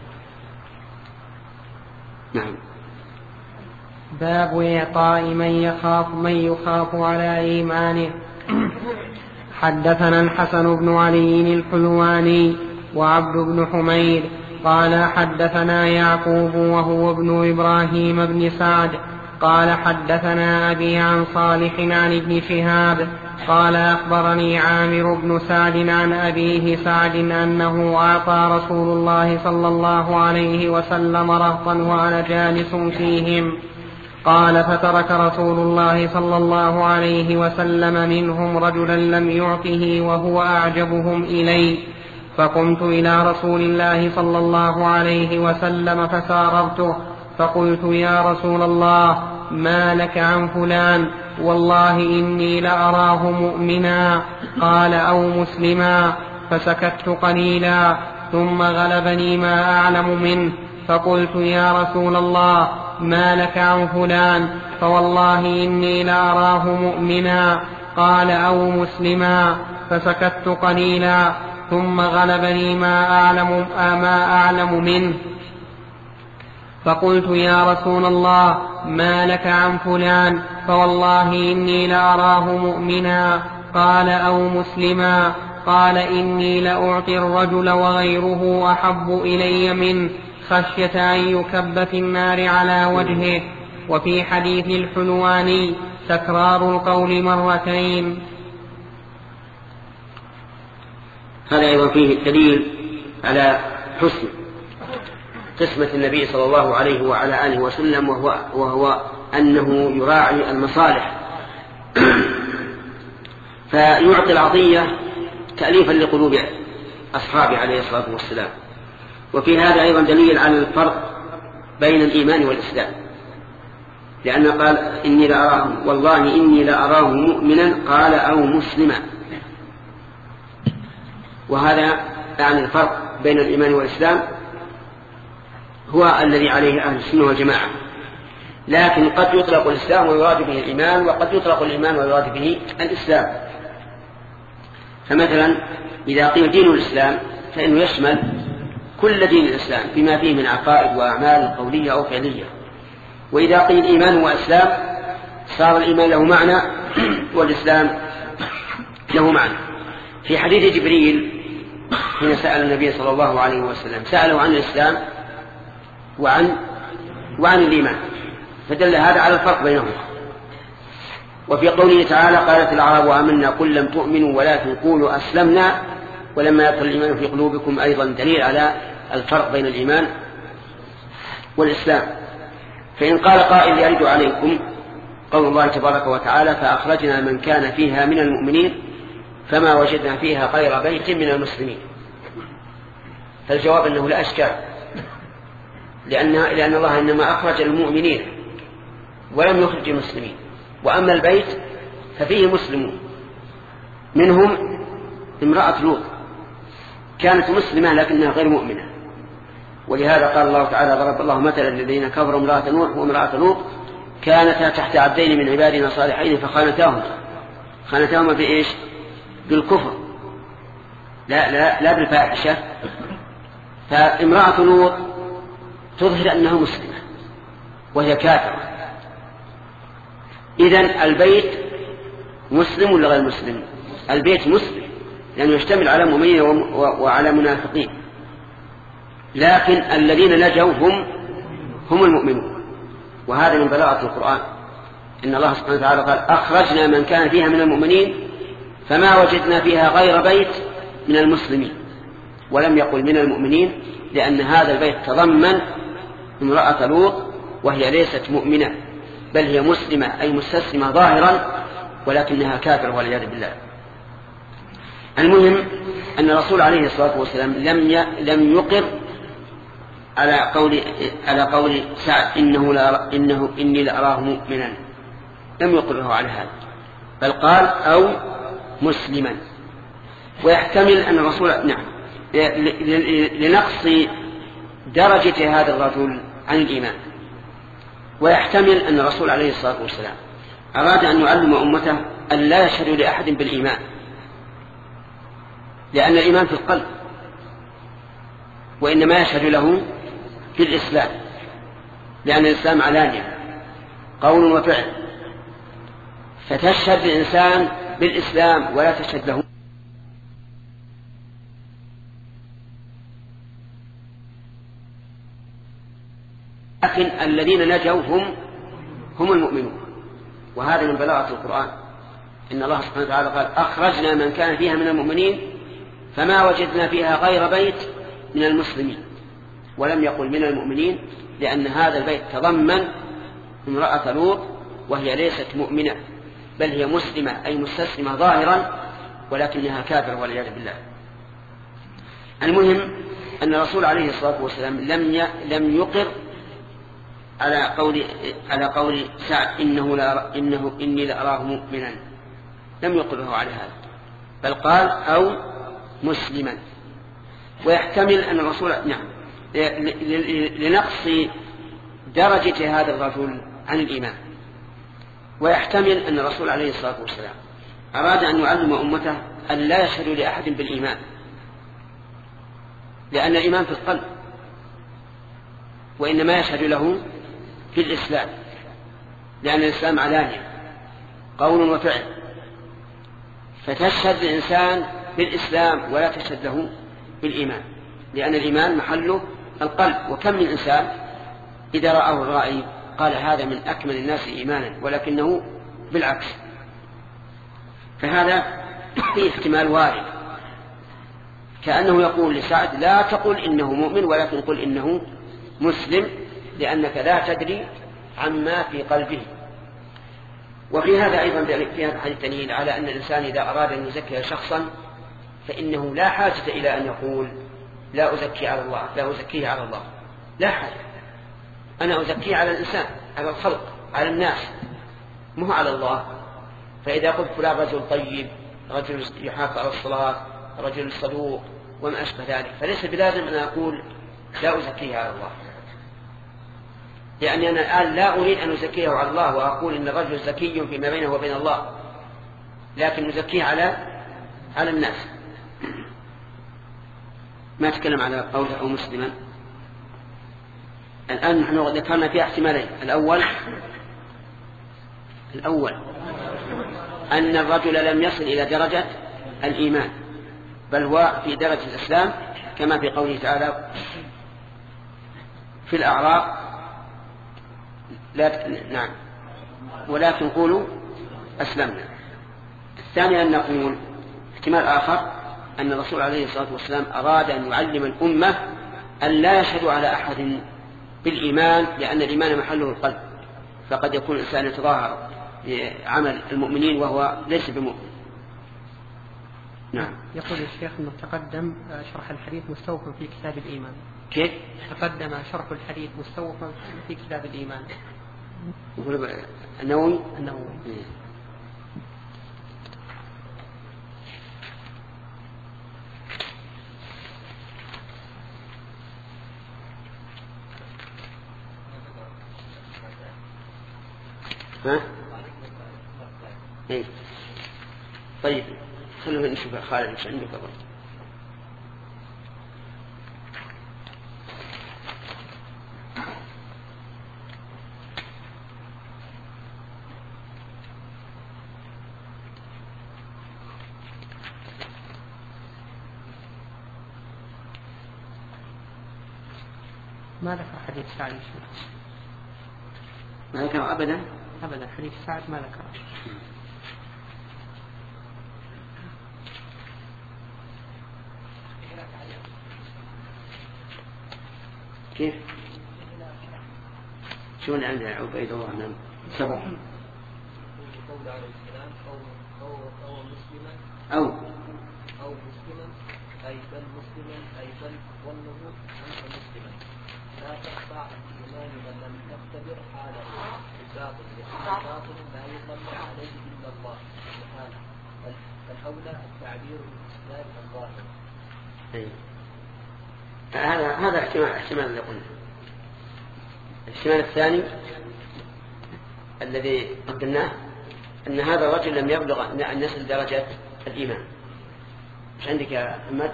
نعم. باب إعطاء من يخاف من يخاف على إيمانه. حدثنا الحسن بن علي الحلواني وعبد بن حميد قال حدثنا يعقوب وهو ابن إبراهيم بن سعد قال حدثنا أبي عن صالح عن ابن شهاب قال أخبرني عامر بن سعد عن أبيه سعد أنه أعطى رسول الله صلى الله عليه وسلم رهطا وأنا جالس فيهم. قال فترك رسول الله صلى الله عليه وسلم منهم رجلا لم يعطه وهو أعجبهم إلي، فقمت إلى رسول الله صلى الله عليه وسلم فساررته فقلت يا رسول الله ما لك عن فلان؟ والله إني لأراه مؤمنا. قال أو مسلما. فسكت قليلا ثم غلبني ما أعلم منه فقلت يا رسول الله ما لك عن فلان؟ فوالله إني لأراه مؤمنا. قال أو مسلما. فسكت قليلا ثم غلبني ما أعلم, ما أعلم منه فقلت يا رسول الله ما لك عن فلان؟ فوالله إني لأراه مؤمنا. قال أو مسلما. قال إني لأعطي الرجل وغيره أحب إلي منه خشية أن يكب في النار على وجهه. وفي حديث الحلواني تكرار القول مرتين. هذا أيضا فيه دليل على حسن قسمة النبي صلى الله عليه وعلى آله وسلم، وهو, وهو أنه يراعي المصالح فيعطي العطية تأليفا لقلوب أصحابه عليه الصلاة والسلام. وفي هذا أيضا دليل على الفرق بين الإيمان والإسلام، لأن قال إني لأراه والله إني لأراه مؤمنا قال أو مسلما، وهذا يعني الفرق بين الإيمان والإسلام هو الذي عليه أهل السنة والجماعة. لكن قد يطلق الإسلام ويراد به الإيمان، وقد يطلق الإيمان ويراد به الإسلام. فمثلا إذا قيل دين الإسلام فإنه يشمل كل دين الإسلام بما فيه من عقائد وأعمال قولية أو فعلية. وإذا قيل إيمان وإسلام صار الإيمان له معنى والإسلام له معنى. في حديث جبريل حين سأل النبي صلى الله عليه وسلم سأله عن الإسلام وعن, وعن الإيمان، فدل هذا على الفرق بينهما. وفي قوله تعالى قالت الأعراب آمنا قل لم تؤمنوا ولكن قولوا أسلمنا ولما يدخل الإيمان في قلوبكم أيضا دليل على الفرق بين الإيمان والإسلام. فإن قال قائل يرد عليكم قول الله تبارك وتعالى فأخرجنا من كان فيها من المؤمنين فما وجدنا فيها غير بيت من المسلمين، فالجواب أنه لا أشكال، لأن, لأن الله إنما أخرج المؤمنين ولم يخرج المسلمين. وأما البيت ففيه مسلمون، منهم امرأة لوط كانت مسلمة لكنها غير مؤمنة، ولهذا قال الله تعالى ضرب الله مثلا الذين كفروا امرأة نوح وامرأة لوط كانتا تحت عبدين من عبادنا صالحين فخانتاهما خانتاهما بإيش؟ بالكفر، لا, لا, لا بالفاحشة. فامرأة لوط تظهر أنها مسلمة وهي كافرة. إذن البيت مسلم ولا غير مسلم؟ البيت مسلم لأنه يشتمل على مؤمنين وعلى منافقين، لكن الذين نجوا هم هم المؤمنون. وهذا من بلاغة القرآن، إن الله سبحانه وتعالى قال أخرجنا من كان فيها من المؤمنين فما وجدنا فيها غير بيت من المسلمين، ولم يقل من المؤمنين، لأن هذا البيت تضمن امرأة لوط وهي ليست مؤمنة بل هي مسلمة أي مستسلمة ظاهرا ولكنها كافرة والعياذ بالله. المهم أن الرسول عليه الصلاة والسلام لم لم يقر على قول على قول سعد إنه لا إنه إني لأراه مؤمنا، لم يقره على هذا، بل قال أو مسلما. ويحتمل أن الرسول نعم لنقص درجة هذا الرجل عن الإيمان. ويحتمل أن الرسول عليه الصلاة والسلام أراد أن يعلم أمته أن لا يشهدوا لأحد بالإيمان، لأن الإيمان في القلب، وإنما يشهد له في الإسلام، لأن الإسلام علانية قول وفعل. فتشهد الإنسان بالإسلام ولا تشهد له. لكن الذين نجوا هم هم المؤمنون، وهذا من بلاغة القرآن. إن الله سبحانه وتعالى قال أخرجنا من كان فيها من المؤمنين فما وجدنا فيها غير بيت من المسلمين، ولم يقل من المؤمنين، لأن هذا البيت تضمن امرأة لوط وهي ليست مؤمنة، بل هي مسلمة أي مستسلمة ظاهرا، ولكنها كافرة والعياذ بالله. المهم أن الرسول عليه الصلاة والسلام لم لم يقر على قول على قول سعد إنه لا إنه إني لأراه مؤمنا، لم يقره على هذا، بل قال أو مسلما. ويحتمل أن الرسول نعم لنقص درجة هذا الرجل عن الإيمان. ويحتمل أن الرسول عليه الصلاة والسلام أراد أن يعلم أمته أن لا يشهدوا لأحد بالإيمان، لأن الإيمان في القلب، وإنما يشهد له في الإسلام، لأن الإسلام علانية قول وفعل. فتشهد الإنسان بالإسلام ولا تشهد له بالإيمان، لأن الإيمان محله القلب. وكم من إنسان إذا رآه الرائي قال هذا من أكمل الناس إيمانا، ولكنه بالعكس. فهذا فيه احتمال وارد، كأنه يقول لسعد لا تقل إنه مؤمن ولكن قل إنه مسلم، لأنك لا تدري عما في قلبه. وفي هذا أيضا في هذا الحديث دليل على أن الإنسان إذا أراد أن يزكي شخصا فإنه لا حاجة إلى أن يقول لا أزكي على الله، لا أزكيه على الله، لا حاجة. أنا أزكيه على الإنسان، على الخلق، على الناس، مو على الله. فإذا قلت فلان رجل طيب، رجل يحافظ على الصلاة، رجل صدوق وما أشبه ذلك، فليس بلازم أن أقول لا أزكيه على الله، لأني أنا الآن لا أريد أن أزكيه على الله وأقول إن الرجل زكي فيما بينه وبين الله، لكن أزكيه على على الناس. ما أتكلم على قوله أو مسلما. الآن نحن ذكرنا فيها احتمالين. الأول الأول أن الرجل لم يصل إلى درجة الإيمان، بل هو في درجة الإسلام، كما في قوله تعالى في الأعراف لا نعم ولكن قولوا أسلمنا. الثاني أن نقول احتمال آخر أن الرسول عليه الصلاة والسلام أراد أن يعلم الأمة أن لا يشهدوا على أحد بالإيمان، لأن الإيمان محله القلب، فقد يكون الإنسان يتظاهر بعمل المؤمنين وهو ليس بمؤمن. نعم. يقول الشيخ أنه تقدم شرح الحديث مستوفى في كتاب الإيمان. كيف؟ تقدم شرح الحديث مستوفى في كتاب الإيمان. يقول النووي. النووي. ها؟ إيه. طيب خلونا نشوف خالد ايش عنده قبل. ما ذكر حديث سعد. ما ذكر أبدا أبدا حديث سعد ما ذكر. كيف؟ شو اللي عندنا عبيد الله عنه سبع أو أو مسلما أي بل مسلما أي بل ظنه أنت مسلما لا تخفى عن إيمان من لم تختبر حاله باطل لأن باطل لا يطلع عليه إلا الله سبحانه، فالأولى التعبير بالإسلام الظاهر. هذا هذا احتمال احتمال اللي قلنا. الاحتمال الثاني الذي قدمناه أن هذا الرجل لم يبلغ أن يصل درجة الإيمان. مش عندك يا محمد؟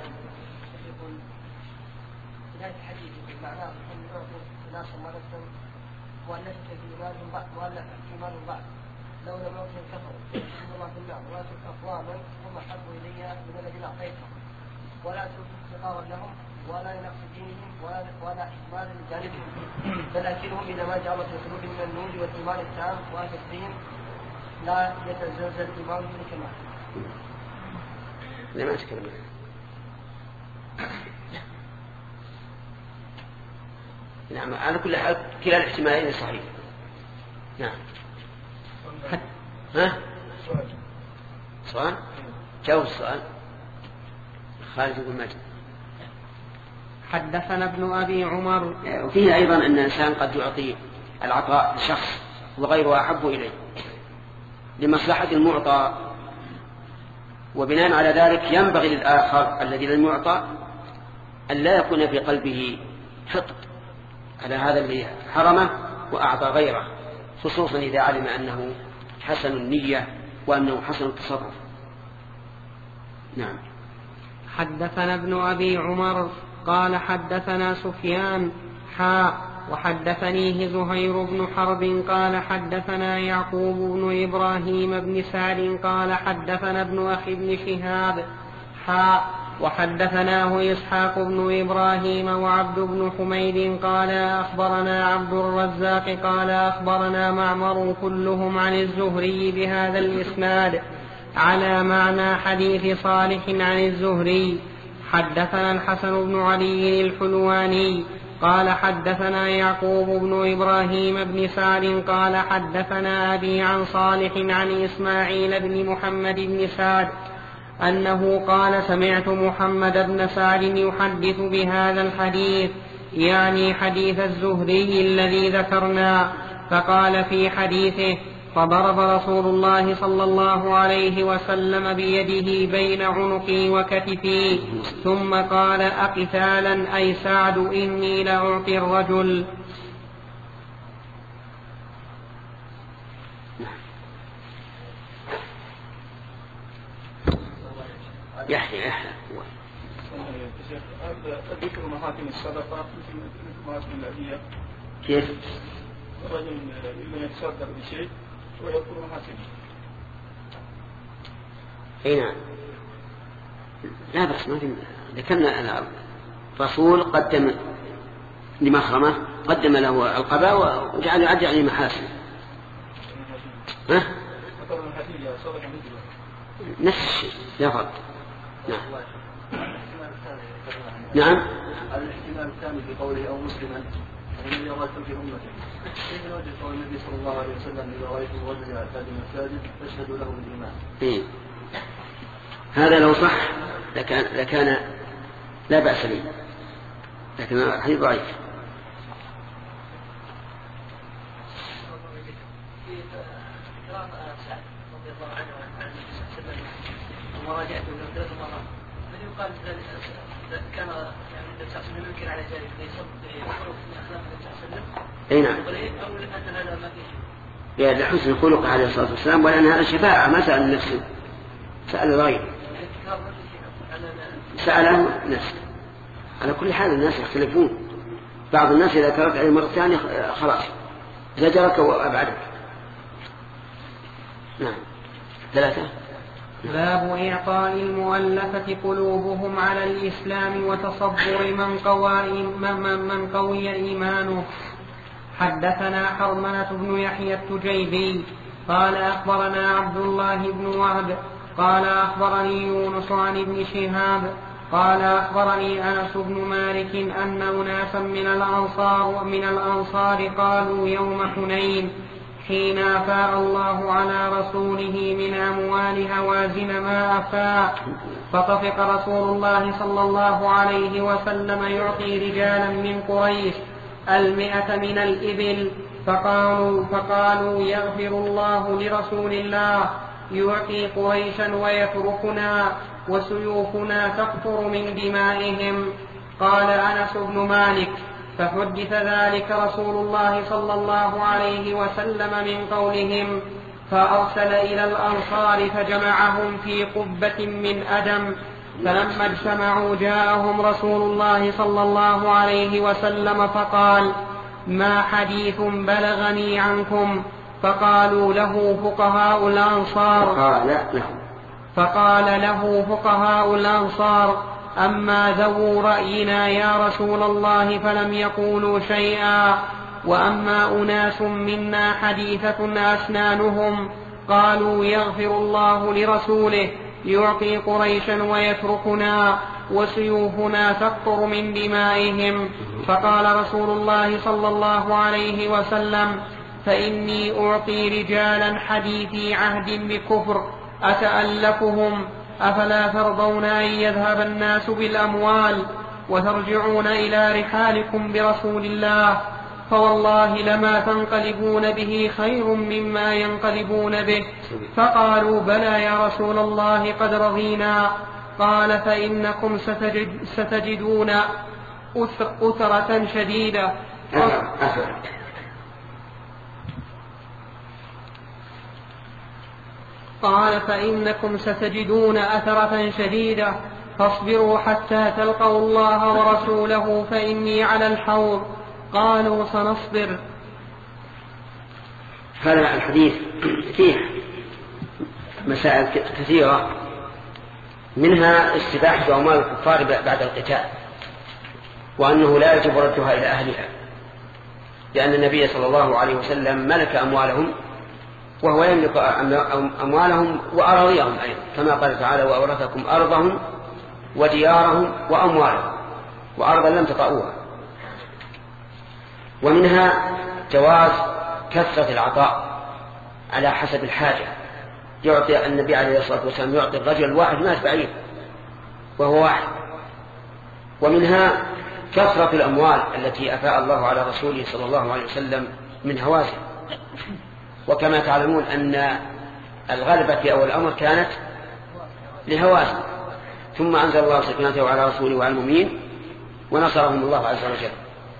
بداية الحديث معناه أن يعطوا الناس مرة مؤلفة في إيمانهم بعض مؤلفة في إيمانهم بعض لو لم يعطوا كفروا إن الله في النار ولا تلك أقواما هم أحبوا إلي من الذين أعطيتهم ولا تلك افتقارا لهم ولا لنقص دينهم ولا ولا إكمال لجانبهم بل أكلهم إذا ما جعلت في قلوبهم من النور والإيمان التام وأهل الدين لا يتزلزل الإيمان بالكمال. لا ما أتكلم نعم على كل حال كلا الاحتمالين صحيح. نعم. ها؟ سؤال؟ جاوب السؤال. خالد بن ماجد. حدثنا ابن أبي عمر. وفيه أيضا أن الإنسان قد يعطي العطاء لشخص وغيره أحب إليه لمصلحة المعطى، وبناء على ذلك ينبغي للآخر الذي لم يعطى أن لا يكون في قلبه حقد على هذا الذي حرمه وأعطى غيره، خصوصا إذا علم أنه حسن النية وأنه حسن التصرف. نعم. حدثنا ابن أبي عمر قال حدثنا سفيان حاء وحدثنيه زهير بن حرب قال حدثنا يعقوب بن إبراهيم بن سعد قال حدثنا ابن أخي بن شهاب حاء وحدثناه إسحاق بن إبراهيم وعبد بن حميد قال أخبرنا عبد الرزاق قال أخبرنا معمر كلهم عن الزهري بهذا الإسناد على معنى حديث صالح عن الزهري. حدثنا الحسن بن علي الحلواني قال حدثنا يعقوب بن إبراهيم بن سعد قال حدثنا أبي عن صالح عن إسماعيل بن محمد بن سعد أنه قال سمعت محمد بن سعد يحدث بهذا الحديث يعني حديث الزهري الذي ذكرنا، فقال في حديثه فضرب رسول الله صلى الله عليه وسلم بيده بين عنقي وكتفي ثم قال أقتالا أي سعد إني لأعطي الرجل. يحيى يحيى ذكر محاكم الصدقة مثل محاكم الأدية. كيف؟ الرجل إذا يتصدق بشيء ويقول محاكم. أي نعم. لا بس ما في. ذكرنا أن الرسول قدم لمخرمة قدم له القباء وجعل يعد عليه محاسن. ها؟ نفس الشيء لا فرق. نعم. نعم. الاحتمال الثاني في قوله أو مسلما ومن يراتب في أمته كيف نوجد قول النبي صلى الله عليه وسلم إذا رأيتم رجلا يعتاد المساجد فاشهدوا له بالإيمان. إيه. هذا لو صح لكان, لكان لا بأس به، لكن الحديث ضعيف. وراجعته من ثلاث مرات الذي يقال كان يعني النبي صلى الله عليه وسلم ينكر على ذلك يخلق من اخلاق النبي صلى الله عليه وسلم. اي نعم. او ان هذا ما فيه يا لحسن خلق عليه الصلاه والسلام، ولان هذا شفاعه ما سال نفسه، سال غيره، ساله نفسه. على كل حال الناس يختلفون، بعض الناس اذا كررت عليه مره ثانيه خلاص زجرك وابعدك. نعم. ثلاثه. باب إعطاء المؤلفة قلوبهم على الإسلام وتصبر من قوى, من, من قوي إيمانه. حدثنا حرملة بن يحيى التجيبي قال أخبرنا عبد الله بن وهب قال أخبرني يونس عن ابن شهاب قال أخبرني أنس بن مالك أن أناسا من الأنصار من الأنصار قالوا يوم حنين حين أفاء الله على رسوله من أموال هوازن ما أفاء، فطفق رسول الله صلى الله عليه وسلم يعطي رجالا من قريش المئة من الإبل فقالوا, فقالوا يغفر الله لرسول الله يعطي قريشا ويتركنا وسيوفنا تقطر من دمائهم. قال أنس بن مالك: فحدث ذلك رسول الله صلى الله عليه وسلم من قولهم، فأرسل إلى الأنصار فجمعهم في قبة من أدم، فلما اجتمعوا جاءهم رسول الله صلى الله عليه وسلم فقال: ما حديث بلغني عنكم؟ فقالوا له فقهاء الأنصار فقال له فقهاء الأنصار: أما ذو رأينا يا رسول الله فلم يقولوا شيئا، وأما أناس منا حديثة أسنانهم قالوا يغفر الله لرسوله يعطي قريشا ويتركنا وسيوفنا تقطر من دمائهم. فقال رسول الله صلى الله عليه وسلم: فإني أعطي رجالا حديثي عهد بكفر أتألفهم، أفلا ترضون أن يذهب الناس بالأموال وترجعون إلى رحالكم برسول الله؟ فوالله لما تنقلبون به خير مما ينقلبون به. فقالوا: بلى يا رسول الله قد رضينا. قال: فإنكم ستجد ستجدون أثرة شديدة قال: فإنكم ستجدون أثرة شديدة فاصبروا حتى تلقوا الله ورسوله فإني على الحوض. قالوا: سنصبر. هذا الحديث فيه مسائل كثيرة، منها استباحة أموال الكفار بعد القتال، وأنه لا يجب ردها إلى أهلها، لأن النبي صلى الله عليه وسلم ملك أموالهم وهو يملك أموالهم وأراضيهم أيضا، كما قال تعالى: وأورثكم أرضهم وديارهم وأموالهم، وأرضا لم تطئوها. ومنها جواز كثرة العطاء على حسب الحاجة، يعطي النبي عليه الصلاة والسلام يعطي الرجل الواحد مائة بعير وهو واحد. ومنها كثرة الأموال التي أفاء الله على رسوله صلى الله عليه وسلم من هوازن، وكما تعلمون أن الغلبة في أول الأمر كانت لهوازن، ثم أنزل الله سكينته على رسوله وعلى المؤمنين ونصرهم الله عز وجل.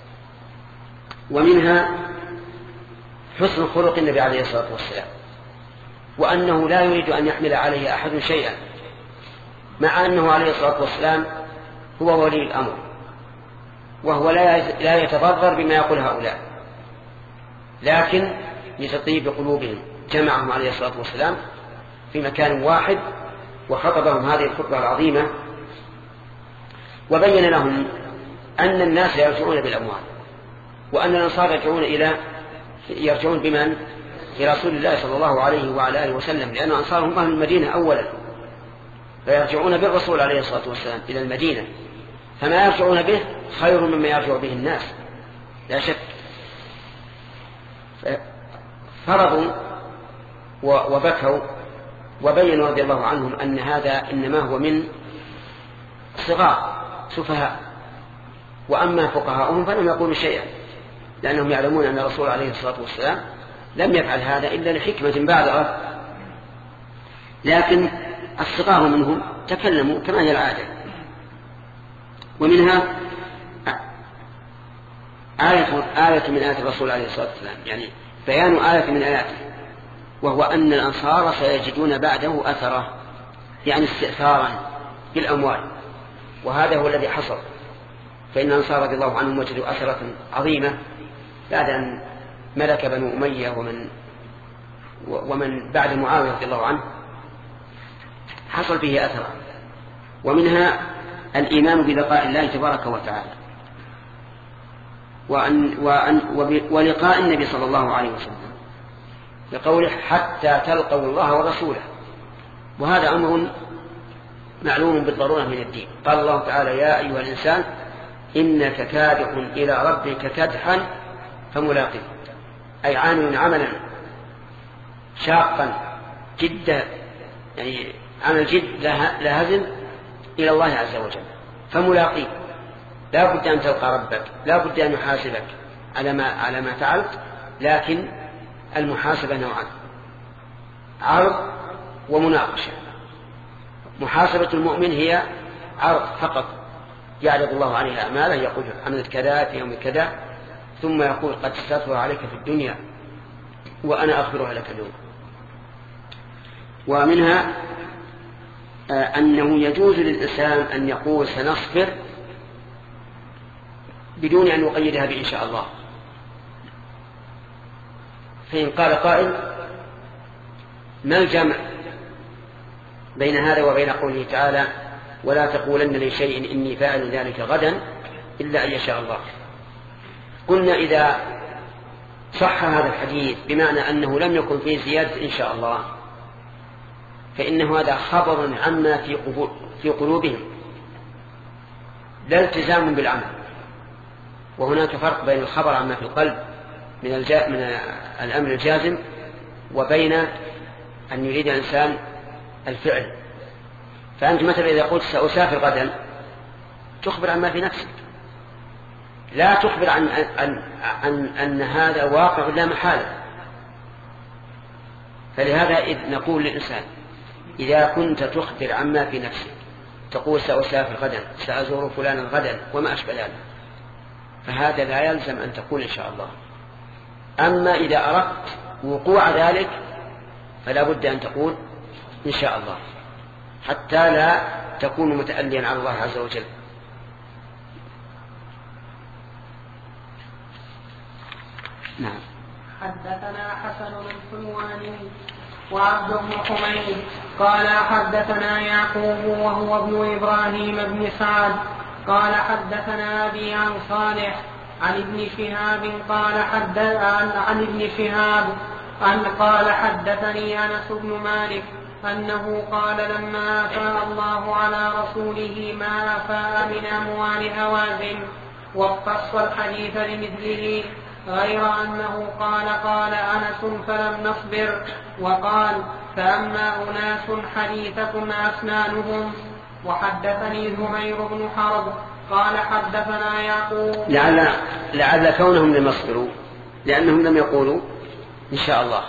ومنها حسن خلق النبي عليه الصلاة والسلام، وأنه لا يريد أن يحمل عليه أحد شيئا، مع أنه عليه الصلاة والسلام هو ولي الأمر، وهو لا يتضرر بما يقول هؤلاء، لكن لتطيب قلوبهم جمعهم عليه الصلاة والسلام في مكان واحد وخطبهم هذه الخطبة العظيمة، وبين لهم أن الناس يرجعون بالأموال، وأن الأنصار يرجعون إلى يرجعون بمن؟ برسول الله صلى الله عليه وعلى آله وسلم، لأن الأنصار هم أهل المدينة أولا، فيرجعون بالرسول عليه الصلاة والسلام إلى المدينة، فما يرجعون به خير مما يرجع به الناس لا شك. فرضوا وبكوا وبينوا رضي الله عنهم أن هذا إنما هو من صغار سفهاء، وأما فقهاؤهم فلم يقولوا شيئا، لأنهم يعلمون أن الرسول عليه الصلاة والسلام لم يفعل هذا إلا لحكمة بالغة، لكن الصغار منهم تكلموا كما هي العادة. ومنها آية, آية من آيات الرسول عليه الصلاة والسلام، يعني بيان آية من آياته، وهو أن الأنصار سيجدون بعده أثره، يعني استئثارا بالأموال، وهذا هو الذي حصل. فإن الأنصار رضي الله عنهم وجدوا أثرة عظيمة بعد أن ملك بنو أمية ومن, ومن بعد معاوية رضي الله عنه حصل به أثرا. ومنها الإيمان بلقاء الله تبارك وتعالى، وأن وأن ولقاء النبي صلى الله عليه وسلم بقوله: حتى تلقوا الله ورسوله، وهذا أمر معلوم بالضرورة من الدين. قال الله تعالى: يا أيها الإنسان إنك كادح إلى ربك كدحا فملاقيه، أي عامل عملا شاقا جدا، يعني عمل جد لا هزل إلى الله عز وجل، فملاقيه، لا بد أن تلقى ربك، لا بد أن يحاسبك على ما على ما فعلت، لكن المحاسبة نوعان: عرض ومناقشة. محاسبة المؤمن هي عرض فقط، يعرض الله عليه أعماله، يقول عملت كذا في يوم كذا، ثم يقول قد سترها عليك في الدنيا وأنا أغفرها لك اليوم. ومنها أنه يجوز للإنسان أن يقول سنصبر بدون أن يقيدها بإن شاء الله. فإن قال قائل: ما الجمع بين هذا وبين قوله تعالى: ولا تقولن لشيء إني فاعل ذلك غدا إلا أن يشاء الله؟ قلنا إذا صح هذا الحديث بمعنى أنه لم يكن فيه زيادة إن شاء الله، فإنه هذا خبر عما في قلوبهم، لا التزام بالعمل. وهناك فرق بين الخبر عما في القلب من, الجا... من الأمر الجازم وبين أن يريد الإنسان الفعل. فأنت مثلا إذا قلت سأسافر غدا تخبر عما في نفسك، لا تخبر عن, عن... عن أن هذا واقع لا محالة. فلهذا إذ نقول للإنسان: إذا كنت تخبر عما في نفسك، تقول سأسافر غدا، سأزور فلانا غدا، وما أشبه ذلك، فهذا لا يلزم أن تقول إن شاء الله. أما إذا أردت وقوع ذلك فلا بد أن تقول إن شاء الله، حتى لا تكون متأليا على الله عز وجل. نعم. حدثنا حسن الحلواني وعبد بن حميد قال حدثنا يعقوب وهو ابن إبراهيم بن سعد قال حدثنا أبي عن صالح عن ابن شهاب قال حدث عن, عن ابن شهاب أن قال حدثني أنس بن مالك أنه قال لما أفاء الله على رسوله ما أفاء من أموال هوازن واقتص الحديث لمثله، غير أنه قال قال أنس فلم نصبر، وقال فأما أناس حديثكم أسنانهم. وحدثني زهير بن حرب قال حدثنا يعقوب. لعل, لعل كونهم لم يصبروا لأنهم لم يقولوا إن شاء الله،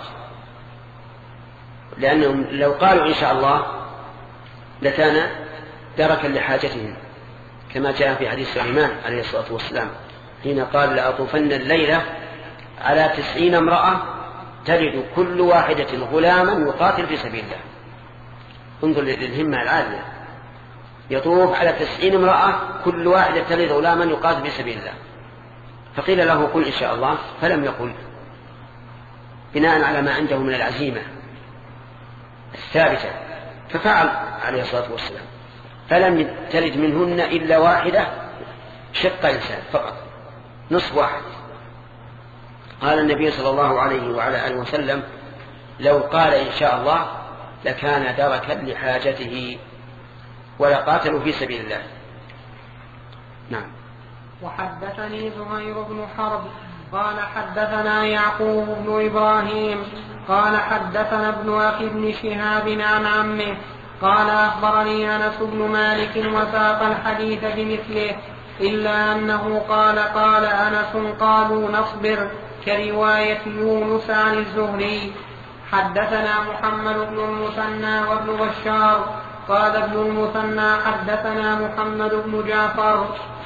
لأنهم لو قالوا إن شاء الله لكان دركا لحاجتهم، كما جاء في حديث سليمان عليه الصلاة والسلام حين قال: لأطوفن الليلة على تسعين امرأة تجد كل واحدة غلاما يقاتل في سبيل الله. انظر للهمة العالية، يطوف على تسعين امرأة كل واحدة تجد غلاما يقاتل في سبيل الله. فقيل له: قل إن شاء الله، فلم يقل، بناء على ما عنده من العزيمة الثابتة، ففعل عليه الصلاة والسلام، فلم تلد منهن إلا واحدة شق إنسان فقط، نصف واحد. قال النبي صلى الله عليه وعلى آله وسلم: لو قال إن شاء الله لكان دركا لحاجته ولقاتلوا في سبيل الله. نعم. وحدثني زهير بن حرب قال حدثنا يعقوب بن إبراهيم قال حدثنا ابن أخي بن شهاب عن عمه قال أخبرني أنس بن مالك وساق الحديث بمثله، إلا أنه قال قال أنس قالوا نصبر، كرواية يونس عن الزهري. حدثنا محمد بن المثنى وابن بشار قال ابن المثنى حدثنا محمد بن جعفر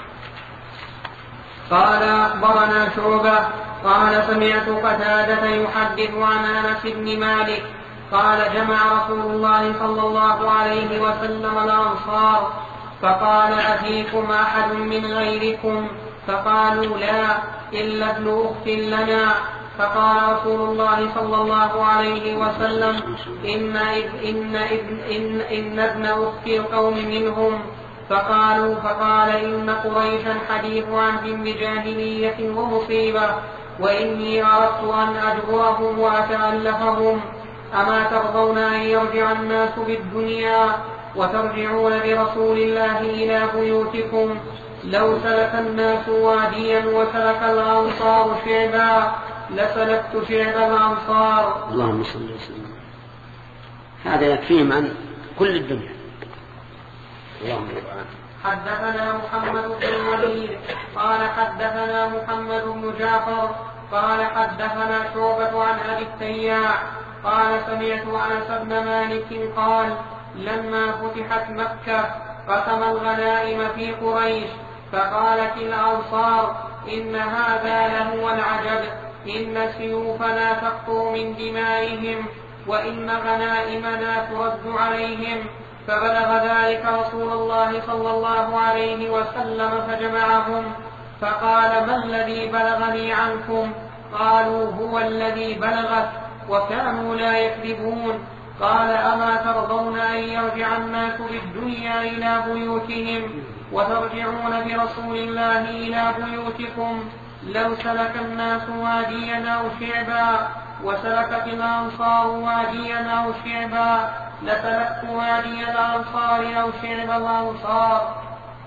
قال أخبرنا شعبة قال سمعت قتادة يحدث عن أنس بن مالك قال جمع رسول الله صلى الله عليه وسلم الأنصار فقال أفيكم أحد من غيركم؟ فقالوا لا إلا ابن أخت لنا. فقال رسول الله صلى الله عليه وسلم إن, إن, إن, إن, إن ابن أخت القوم منهم. فقالوا فقال إن قريشا حديث عهد بجاهلية ومصيبة، وإني أردت أن أجبرهم وأتألفهم. أما ترضون أن يرجع الناس بالدنيا وترجعون برسول الله إلى بيوتكم؟ لو سلك الناس واديا وسلك الأنصار شعبا لسلكت شعب الأنصار. اللهم صل وسلم. هذا يكفيهم عن كل الدنيا. اللهم حدثنا محمد بن الوليد قال حدثنا محمد بن جعفر قال حدثنا شعبة عن أبي التياح قال سمعت أنس بن مالك قال لما فتحت مكة قسم الغنائم في قريش فقالت الأنصار إن هذا لهو العجب إن سيوفنا تقطر من دمائهم وإن غنائمنا ترد عليهم. فبلغ ذلك رسول الله صلى الله عليه وسلم فجمعهم فقال ما الذي بلغني عنكم؟ قالوا هو الذي بلغت وكانوا لا يكذبون. قال أما ترضون أن يرجع الناس بالدنيا إلى بيوتهم وترجعون برسول الله إلى بيوتكم؟ لو سلك الناس واديا أو شعبا وسلكت الأنصار واديا أو شعبا لسلكت وادي الأنصار أو شعب الأنصار.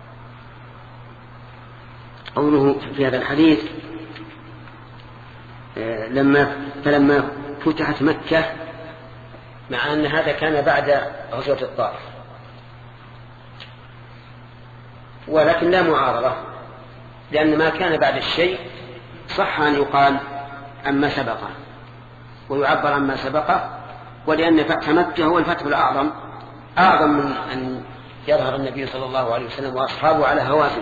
قوله في هذا الحديث لما فلما فتحت مكة، مع أن هذا كان بعد غزوة الطائف، ولكن لا معارضة، لأن ما كان بعد الشيء صح أن يقال عما سبقه ويعبر عما سبقه، ولأن فتح مكة هو الفتح الأعظم أعظم من أن يظهر النبي صلى الله عليه وسلم وأصحابه على هوازن.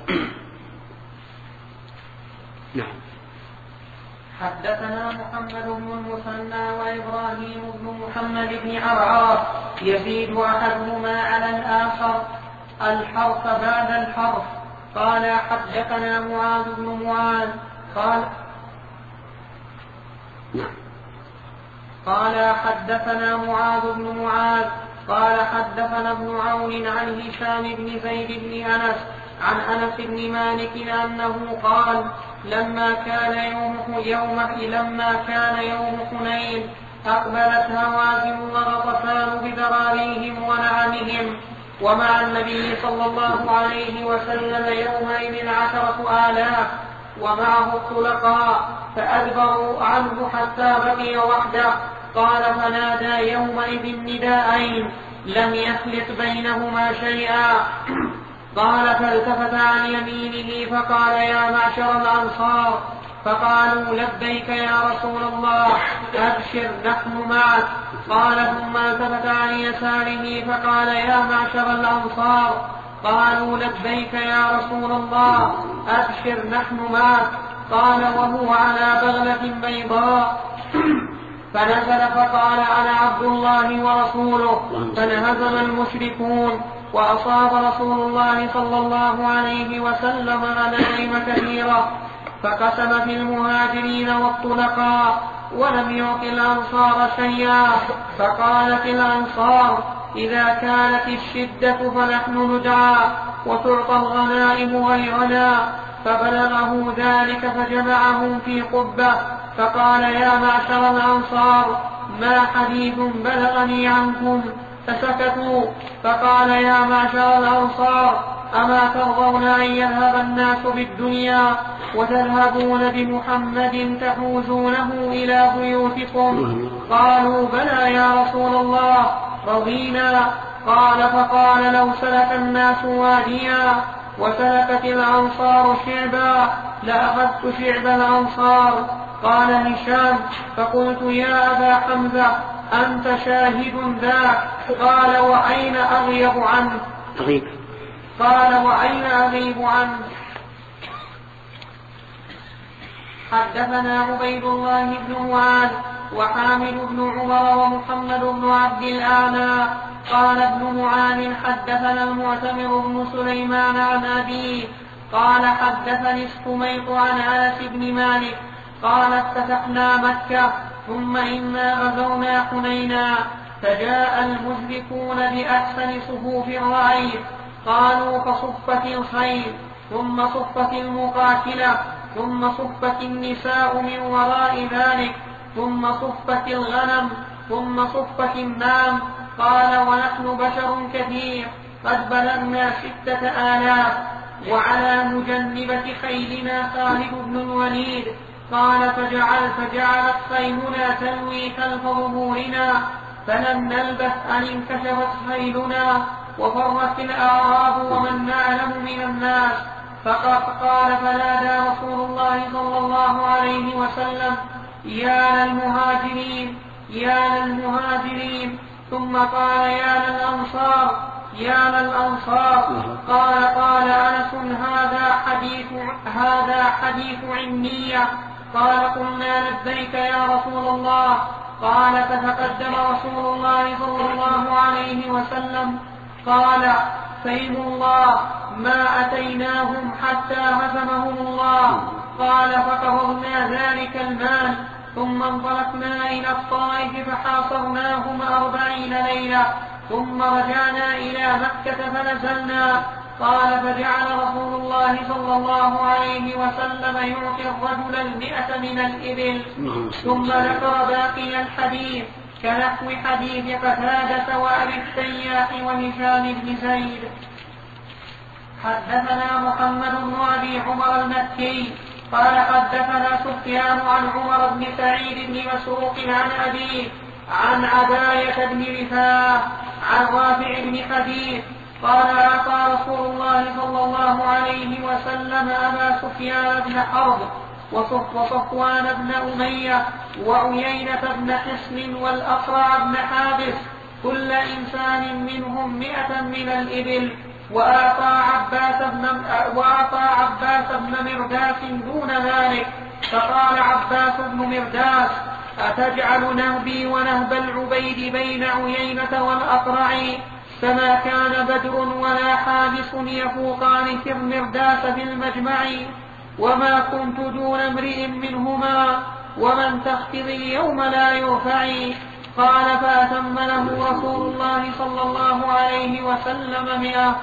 نعم. حدثنا محمد بن المثنى وإبراهيم بن محمد بن عرعار يزيد أحدهما على الآخر الحرف بعد الحرف. قال حدثنا معاذ بن معاذ قال نعم. قال حدثنا معاذ بن معاذ قال حدثنا ابن عون عن هشام بن زيد بن أنس عن أنس بن مالك أنه قال لما كان يوم, يوم لما كان يوم حنين أقبلت هوازن وغطفان بذراريهم ونعمهم، ومع النبي صلى الله عليه وسلم يومئذ عشرة آلاف ومعه الطلقاء، فأدبروا عنه حتى بقي وحده. قال فنادى يومئذ نداءين لم يخلط بينهما شيئا. قال فالتفت عن يمينه فقال يا معشر الأنصار، فقالوا لبيك يا رسول الله أبشر نحن معك. قال ثم التفت عن يساره فقال يا معشر الأنصار، قالوا لبيك يا رسول الله أبشر نحن معك. قال وهو على بغلة بيضاء فنزل فقال أنا عبد الله ورسوله، فانهزم المشركون وأصاب رسول الله صلى الله عليه وسلم غنائم كثيرة، فقسم في المهاجرين والطلقاء ولم يعط الأنصار شيئا. فقالت الأنصار إذا كانت الشدة فنحن ندعى وتعطى الغنائم غيرنا. فبلغه ذلك فجمعهم في قبة فقال يا معشر الأنصار ما حديث بلغني عنكم؟ فسكتوا. فقال يا معشر الأنصار أما ترضون أن يذهب الناس بالدنيا وتذهبون بمحمد تحوزونه إلى بيوتكم؟ قالوا بلى يا رسول الله رضينا. قال فقال لو سلك الناس واديا وسلكت الأنصار شعبا لأخذت شعب الأنصار. قال هشام فقلت يا أبا حمزة أنت شاهد ذاك؟ قال وأين أغيب عنه؟ قال وأين أغيب عنه؟ حدثنا عبيد الله بن معاذ وحامد بن عمر ومحمد بن عبد الأعلى قال ابن معاذ حدثنا المعتمر بن سليمان عن أبيه قال حدثني السميط عن أنس بن مالك قال افتتحنا مكة ثم إنا غزونا حنينا فجاء المشركون بأحسن صفوف رأيت. قالوا فصفت الخيل ثم صفت المقاتلة ثم صفت النساء من وراء ذلك ثم صفت الغنم ثم صفت النام. قال ونحن بشر كثير قد بلغنا ستة آلاف وعلى مجنبة خيلنا خالد بن الوليد. قال فجعل فجعلت خيلنا تنوي خلف ظهورنا فلم نلبث أن انكشفت خيلنا وفرت الأعراب ومن نعلم من الناس فقال فنادى رسول الله صلى الله عليه وسلم يا للمهاجرين يا للمهاجرين، ثم قال يا للأنصار يا للأنصار. قال قال أنس هذا حديث هذا حديث عنية. قال قلنا لبيك يا رسول الله. قال فتقدم رسول الله صلى الله عليه وسلم قال سيم الله ما أتيناهم حتى هزمهم الله. قال فقبضنا ذلك المال ثم انطلقنا إلى الطائف فحاصرناهم أربعين ليلة ثم رجعنا إلى مكة فنزلنا. قال فجعل رسول الله صلى الله عليه وسلم يعطي الرجل المئة من الإبل، ثم ذكر باقي الحديث كنحو حديث قتادة وأبي التياح وهشام بن زيد. حدثنا محمد بن أبي عمر المكي قال حدثنا سفيان عن عمر بن سعيد بن مسروق عن أبيه عن عباية بن رفاعة عن رافع بن حديث قال أعطى رسول الله صلى الله عليه وسلم أبا سفيان بن حرب وصفوان بن أمية وعيينة بن حصن والأقرع بن حابس كل إنسان منهم مئة من الإبل، وأعطى عباس بن, وأعطى عباس بن مرداس دون ذلك. فقال عباس بن مرداس أتجعل نهبي ونهب العبيد بين عيينة والأقرع؟ فما كان بدر ولا حابس يفوقان في المرداس في المجمع، وما كنت دون امرئ منهما ومن تخفضي يوم لا يرفعي. قال فأتم له رسول الله صلى الله عليه وسلم مئة.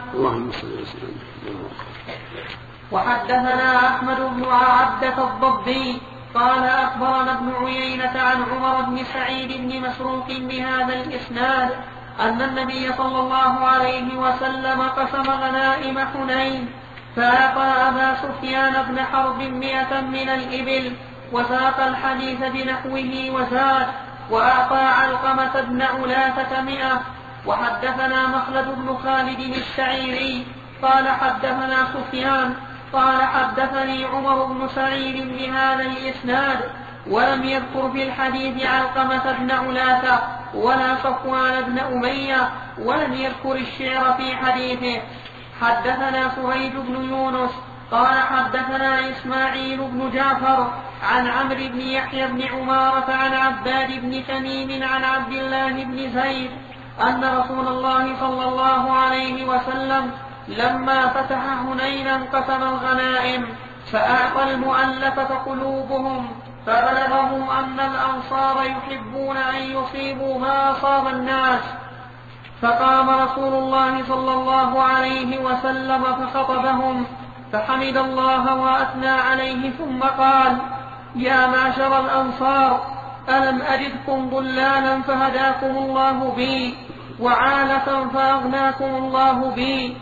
وحدثنا أحمد بن عبدة الضبي قال أخبرنا ابن عيينة عن عمر بن سعيد بن مسروق بهذا الإسناد أن النبي صلى الله عليه وسلم قسم غنائم حنين فأعطى أبا سفيان بن حرب مئة من الإبل وساق الحديث بنحوه وزاد، وأعطى علقمة بن علاثة مئة. وحدثنا مخلد بن خالد الشعيري قال حدثنا سفيان قال حدثني عمر بن سعيد بهذا الإسناد ولم يذكر في الحديث علقمة بن علاثة ولا صفوان بن أمية ولم يذكر الشعر في حديثه. حدثنا سهيد بن يونس قال حدثنا إسماعيل بن جعفر عن عمرو بن يحيى بن عمارة عن عباد بن تميم عن عبد الله بن زيد أن رسول الله صلى الله عليه وسلم لما فتح هنينا قسم الغنائم فأعطى المؤلفة قلوبهم، فبلغه أن الأنصار يحبون أن يصيبوا ما أصاب الناس. فقام رسول الله صلى الله عليه وسلم فخطبهم فحمد الله وأثنى عليه ثم قال يا معشر الأنصار ألم أجدكم ضلالا فهداكم الله بي وعالة فأغناكم الله بي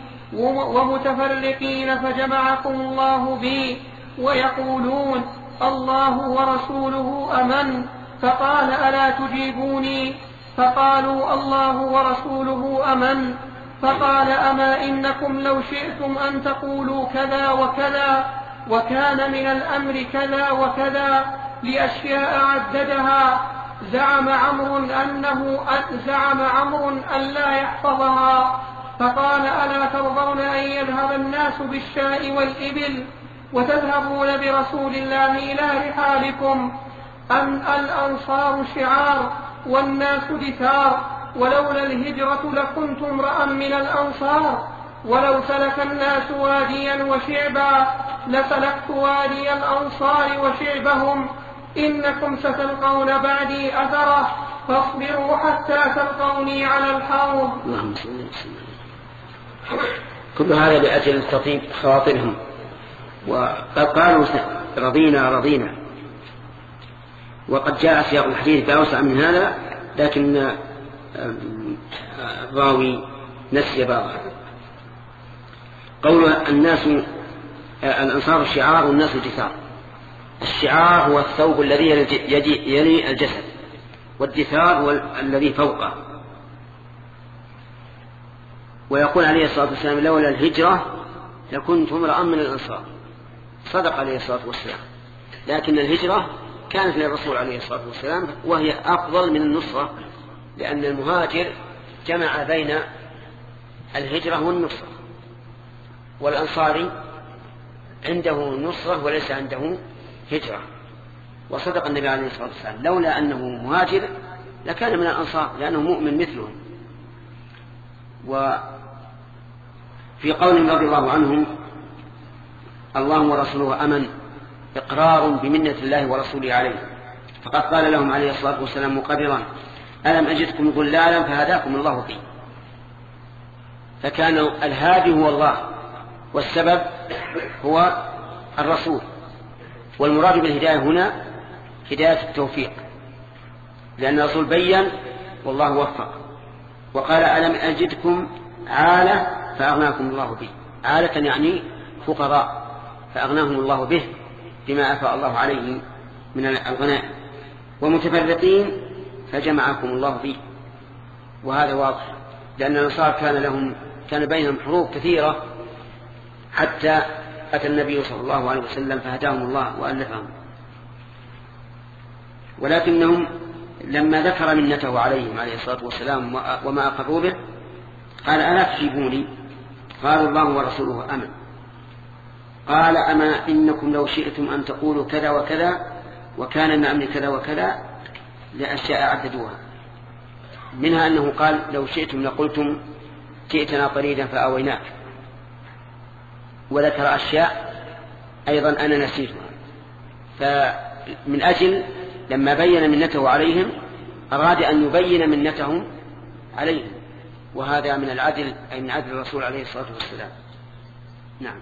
ومتفرقين فجمعكم الله بي ويقولون الله ورسوله أمن، فقال ألا تجيبوني؟ فقالوا الله ورسوله أمن. فقال أما إنكم لو شئتم أن تقولوا كذا وكذا وكان من الأمر كذا وكذا لأشياء عددها زعم عمرو أنه زعم عمرو أن لا يحفظها. فقال ألا ترضون أن يذهب الناس بالشاء والإبل وتذهبون برسول الله إلى رحالكم؟ أم الأنصار شعار والناس دثار، ولولا الهجرة لكنت امرأ من الأنصار، ولو سلك الناس واديا وشعبا لسلكت وادي الأنصار وشعبهم. إنكم ستلقون بعدي أثره فاصبروا حتى تلقوني على الحوض. كل هذا لأجل تطيب خواطرهم، وقد قالوا رضينا رضينا، وقد جاء سياق الحديث بأوسع من هذا، لكن الراوي نسي بعضها. قول الناس الأنصار الشعار والناس الدثار. الشعار هو الثوب الذي يلي الجسد، والدثار هو الذي فوقه. ويقول عليه الصلاة والسلام لولا الهجرة لكنت امرأ من الأنصار. صدق عليه الصلاة والسلام، لكن الهجرة كانت للرسول عليه الصلاة والسلام وهي أفضل من النصرة، لأن المهاجر جمع بين الهجرة والنصرة، والأنصاري عنده نصرة وليس عنده هجرة. وصدق النبي عليه الصلاة والسلام لولا أنه مهاجر لكان من الأنصار لأنه مؤمن مثلهم. وفي قول رضي الله عنهم الله ورسوله أمن إقرار بمنة الله ورسوله عليه، فقد قال لهم عليه الصلاة والسلام مقررا ألم أجدكم ضلالا فهداكم الله بي. فكان الهادي هو الله والسبب هو الرسول، والمراد بالهداية هنا هداية التوفيق، لأن الرسول بين والله وفق. وقال ألم أجدكم عالة فأغناكم الله به، عالة يعني فقراء فأغناهم الله به بما أفاء الله عليه من الغناء، ومتفرقين فجمعكم الله به. وهذا واضح لأن الأنصار كان لهم كان بينهم حروب كثيرة حتى أتى النبي صلى الله عليه وسلم فهداهم الله وألفهم. ولكنهم لما ذكر منته عليهم عليه الصلاة والسلام وما أقروا به قال ألا تجيبوني؟ قالوا الله ورسوله أمن. قال أما إنكم لو شئتم أن تقولوا كذا وكذا وكان من أمر كذا وكذا لأشياء عددوها، منها أنه قال لو شئتم لقلتم جئتنا طريدا فأويناك، وذكر أشياء أيضا أنا نسيتها. فمن أجل لما بين منته عليهم أراد أن يبين منتهم عليهم، وهذا من العدل أي من عدل الرسول عليه الصلاة والسلام. نعم.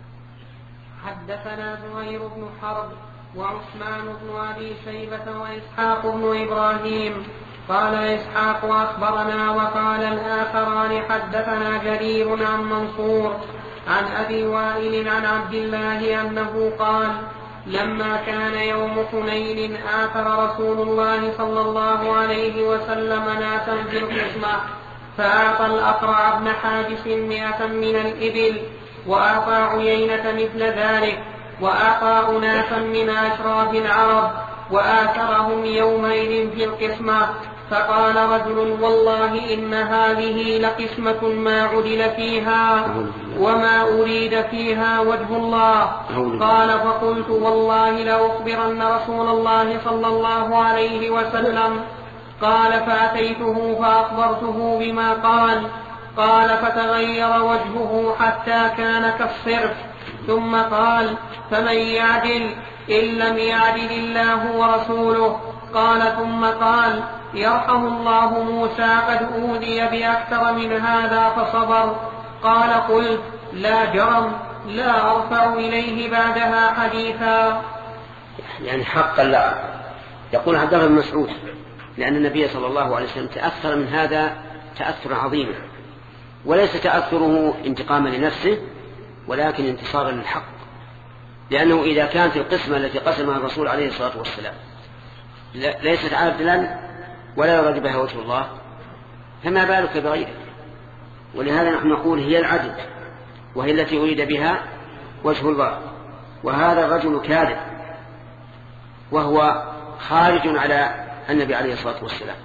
حدثنا زهير بن حرب وعثمان بن أبي شيبة وإسحاق بن إبراهيم قال إسحاق أخبرنا وقال الآخران حدثنا جرير عن منصور عن أبي وائل عن عبد الله أنه قال لما كان يوم حنين آثر رسول الله صلى الله عليه وسلم ناسا في القسمة، فأعطى الأقرع بن حابس مئة من الإبل، وأعطى عيينة مثل ذلك، وأعطى أناسا من أشراف العرب وآثرهم يومئذ في القسمة. فقال رجل والله إن هذه لقسمة ما عدل فيها وما أريد فيها وجه الله. قال فقلت والله لأخبرن رسول الله صلى الله عليه وسلم. قال فأتيته فأخبرته بما قال. قال فتغير وجهه حتى كان كالصرف، ثم قال فمن يعدل إن لم يعدل الله ورسوله. قال ثم قال يرحم الله موسى قد أوذي بأكثر من هذا فصبر. قال قلت لا جرم لا أرفع إليه بعدها حديثا. يعني حقا لا. يقول عبد الله بن مسعود لأن النبي صلى الله عليه وسلم تأثر من هذا تأثر عظيما، وليس تأثره انتقاما لنفسه ولكن انتصارا للحق، لأنه إذا كانت القسمة التي قسمها الرسول عليه الصلاة والسلام ليست عادلا ولا يراد بها وجه الله فما بالك بغيره. ولهذا نحن نقول هي العدل وهي التي أريد بها وجه الله. وهذا الرجل كاذب وهو خارج على النبي عليه الصلاة والسلام.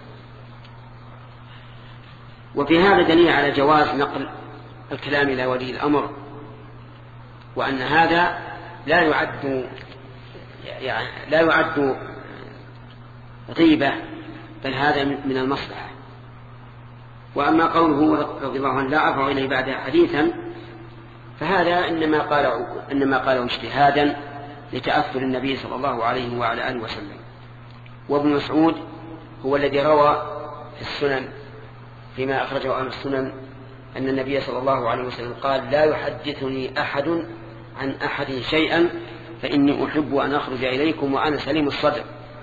وفي هذا دليل على جواز نقل الكلام إلى ولي الأمر، وأن هذا لا يعد يعني لا يعد غيبة بل هذا من المصلحة. وأما قوله رضي الله عنه لا أرفع إليه بعد حديثا فهذا إنما قاله إنما قاله اجتهادا لتأثر النبي صلى الله عليه وعلى آله وسلم. وابن مسعود هو الذي روى في السنن فيما أخرجه أهل السنن أن النبي صلى الله عليه وسلم قال لا يحدثني أحد عن أحد شيئا فإني أحب أن أخرج إليكم وأنا سليم الصدر.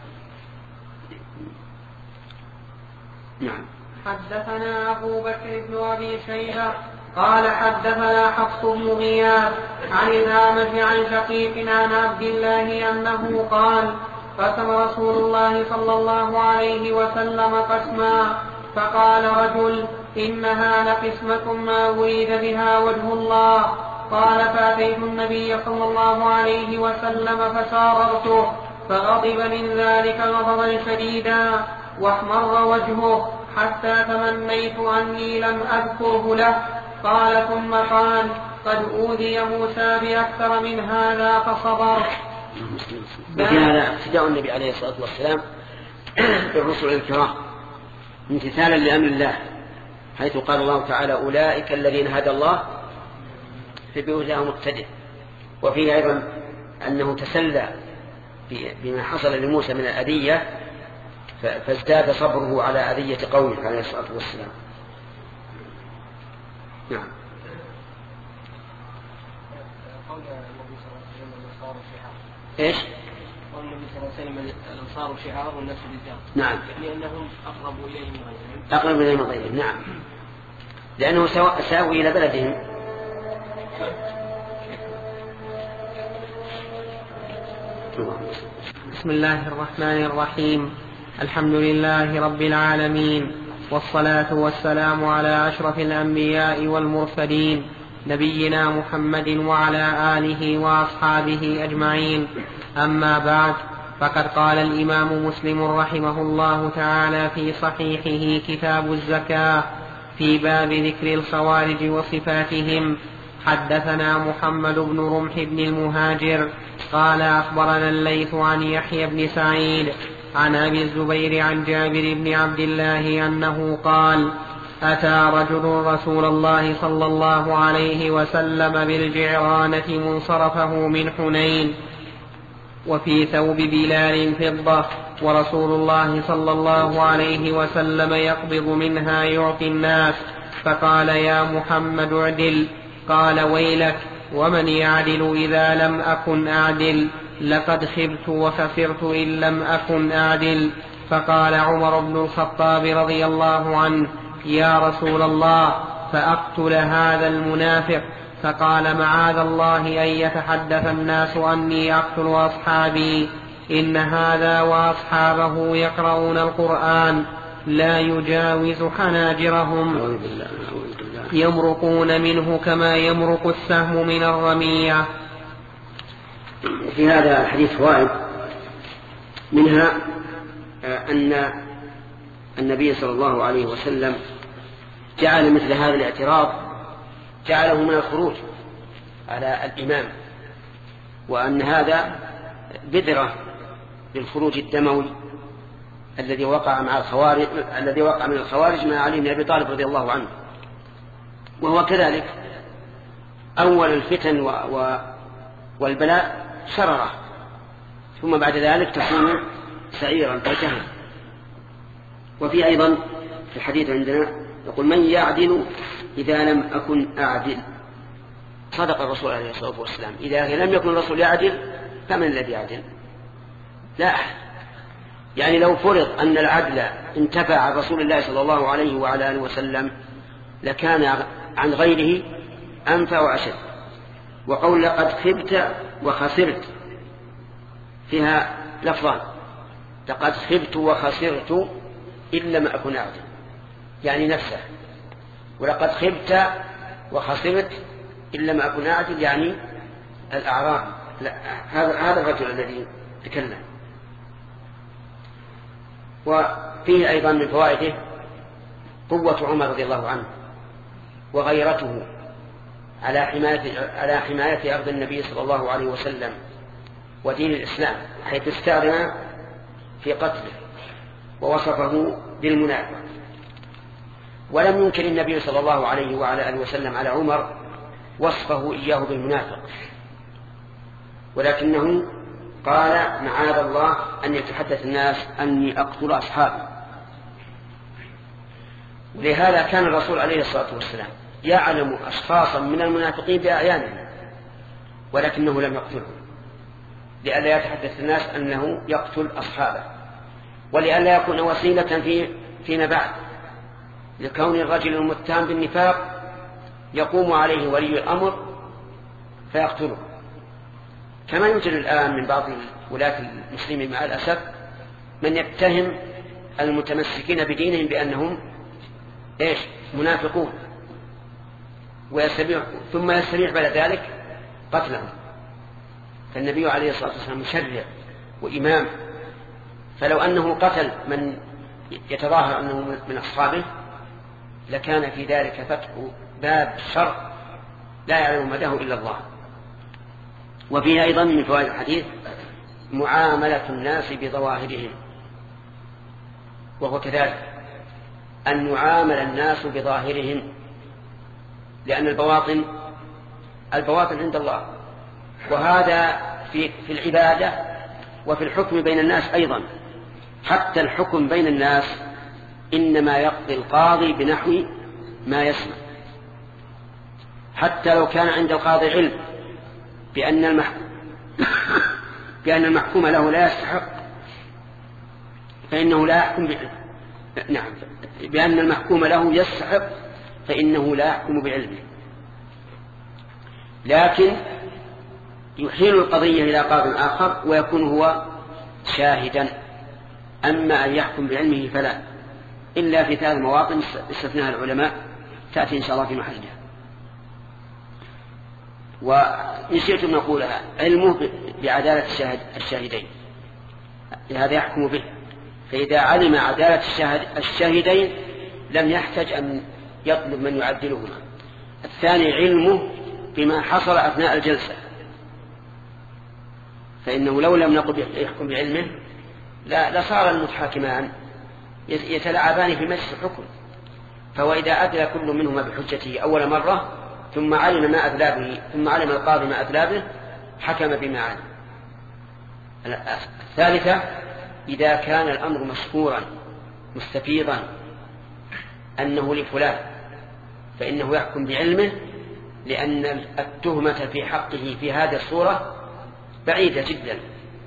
نعم. حدثنا أبو بكر بن أبي شيبة قال حدثنا حفص بن غياث عن الأعمش عن شقيق عن عبد الله أنه قال قسم رسول الله صلى الله عليه وسلم قسما، فقال رجل إنها لقسمة ما أريد بها وجه الله. قال فأتيت النبي صلى الله عليه وسلم فساررته فغضب من ذلك غضبا شديدا واحمر وجهه حتى تمنيت أني لم أذكره له. قال ثم قال قد أوذي موسى بأكثر من هذا فصبر. وفي هذا ابتداء النبي عليه الصلاة والسلام بالرسل الكرام امتثالا لأمر الله، حيث قال الله تعالى أولئك الذين هدى الله فبهداهم مقتدر. وفيه أيضا أنه تسلى بما حصل لموسى من الأذية فازداد صبره على أذية قومه عليه الصلاة والسلام. نعم. قول النبي صلى الله عليه وسلم الأنصار شعار. إيش؟ قول النبي صلى الله عليه وسلم الأنصار شعار والناس رجال. نعم. يعني أنهم أقرب إليهم من غيرهم. أقرب إليهم من غيرهم، نعم. لأنه ساووا إلى بلدهم. بسم الله الرحمن الرحيم. الحمد لله رب العالمين، والصلاة والسلام على أشرف الأنبياء والمرسلين نبينا محمد وعلى آله وأصحابه أجمعين. أما بعد، فقد قال الإمام مسلم رحمه الله تعالى في صحيحه كتاب الزكاة في باب ذكر الخوارج وصفاتهم: حدثنا محمد بن رمح بن المهاجر قال أخبرنا الليث عن يحيى بن سعيد عن أبي الزبير عن جابر بن عبد الله أنه قال: أتى رجل رسول الله صلى الله عليه وسلم بالجعرانة منصرفه من حنين وفي ثوب بلال فضة، ورسول الله صلى الله عليه وسلم يقبض منها يعطي الناس، فقال: يا محمد اعدل. قال: ويلك، ومن يعدل إذا لم أكن أعدل؟ لقد خبت وخسرت إن لم أكن أعدل. فقال عمر بن الخطاب رضي الله عنه: يا رسول الله، فأقتل هذا المنافق؟ فقال: معاذ الله أن يتحدث الناس أني أقتل أصحابي، إن هذا وأصحابه يقرؤون القرآن لا يجاوز حناجرهم يمرقون منه كما يمرق السهم من الرمية. في هذا الحديث فوائد، منها أن النبي صلى الله عليه وسلم جعل مثل هذا الاعتراض جعله من الخروج على الإمام، وأن هذا بذرة للخروج الدموي الذي وقع مع الخوارج الذي وقع من الخوارج مع علي بن أبي طالب رضي الله عنه. وهو كذلك أول الفتن و... و... والبلاء شرره، ثم بعد ذلك تكون سعيرا فجهل. وفي أيضا في الحديث عندنا يقول: من يعدل إذا لم أكن أعدل؟ صدق الرسول عليه الصلاة والسلام، إذا لم يكن الرسول يعدل فمن الذي يعدل؟ لا أحد. يعني لو فرض أن العدل انتفع عن رسول الله صلى الله عليه وعلى آله وسلم لكان عن غيره أنفع وأشد. وقول لقد خبت وخسرت فيها لفظان: لقد خبت وخسرت إن لم أكن أعدل، يعني نفسه، ولقد خبت وخسرت إن لم أكن أعدل يعني الأعراب. هذا هذا الرجل الذي تكلم. وفيه أيضا من فوائده قوة عمر رضي الله عنه وغيرته على حماية على حماية أرض النبي صلى الله عليه وسلم ودين الإسلام، حيث استأذن في قتله ووصفه بالمنافق. ولم ينكر النبي صلى الله عليه وعلى آله وسلم على عمر وصفه إياه بالمنافق، ولكنه قال: معاذ الله أن يتحدث الناس أني أقتل أصحابي. ولهذا كان الرسول عليه الصلاة والسلام يعلم أشخاصا من المنافقين بأعيانهم ولكنه لم يقتلهم، لئلا يتحدث الناس أنه يقتل أصحابه، ولئلا يكون وسيلة في فيما بعد لكون الرجل المتهم بالنفاق يقوم عليه ولي الأمر فيقتله، كما يوجد الآن من بعض ولاة المسلمين مع الأسف من يتهم المتمسكين بدينهم بأنهم إيش؟ منافقون. ويستبيح ثم يستبيح بعد ذلك قتلهم. فالنبي عليه الصلاة والسلام مشرع وإمام، فلو أنه قتل من يتظاهر أنه من أصحابه لكان في ذلك فتح باب الشر لا يعلم مداه إلا الله. وفيه أيضا من فوائد الحديث معاملة الناس بظواهرهم، وهو كذلك أن يعامل الناس بظاهرهم، لأن البواطن البواطن عند الله، وهذا في, في العبادة وفي الحكم بين الناس أيضا. حتى الحكم بين الناس إنما يقضي القاضي بنحو ما يسمع، حتى لو كان عند القاضي علم بأن المحكوم, بأن المحكوم له لا يستحق فإنه لا يحكم بعلم. نعم، بأن المحكوم له يستحق فإنه لا يحكم بعلمه، لكن يحيل القضية إلى قاض آخر ويكون هو شاهدا. أما أن يحكم بعلمه فلا، إلا في ثلاث مواطن استثناها العلماء تأتي إن شاء الله في محلها. ونسيت أن نقولها: علمه بعدالة الشاهد الشاهدين، هذا يحكم به. فإذا علم عدالة الشاهد الشاهدين لم يحتاج أن يطلب من يعدلهما. الثاني علمه بما حصل أثناء الجلسة، فإنه لو لم نقل يحكم بعلمه لا لصار المتحاكمان يتلاعبان في مجلس الحكم. فهو إذا أدلى كل منهما بحجته أول مرة ثم علم ما أدلى به ثم علم القاضي ما أدلى به حكم بما علم. الثالثة إذا كان الأمر مشهورا مستفيضا أنه لفلان فإنه يحكم بعلمه، لأن التهمة في حقه في هذه الصورة بعيدة جدا.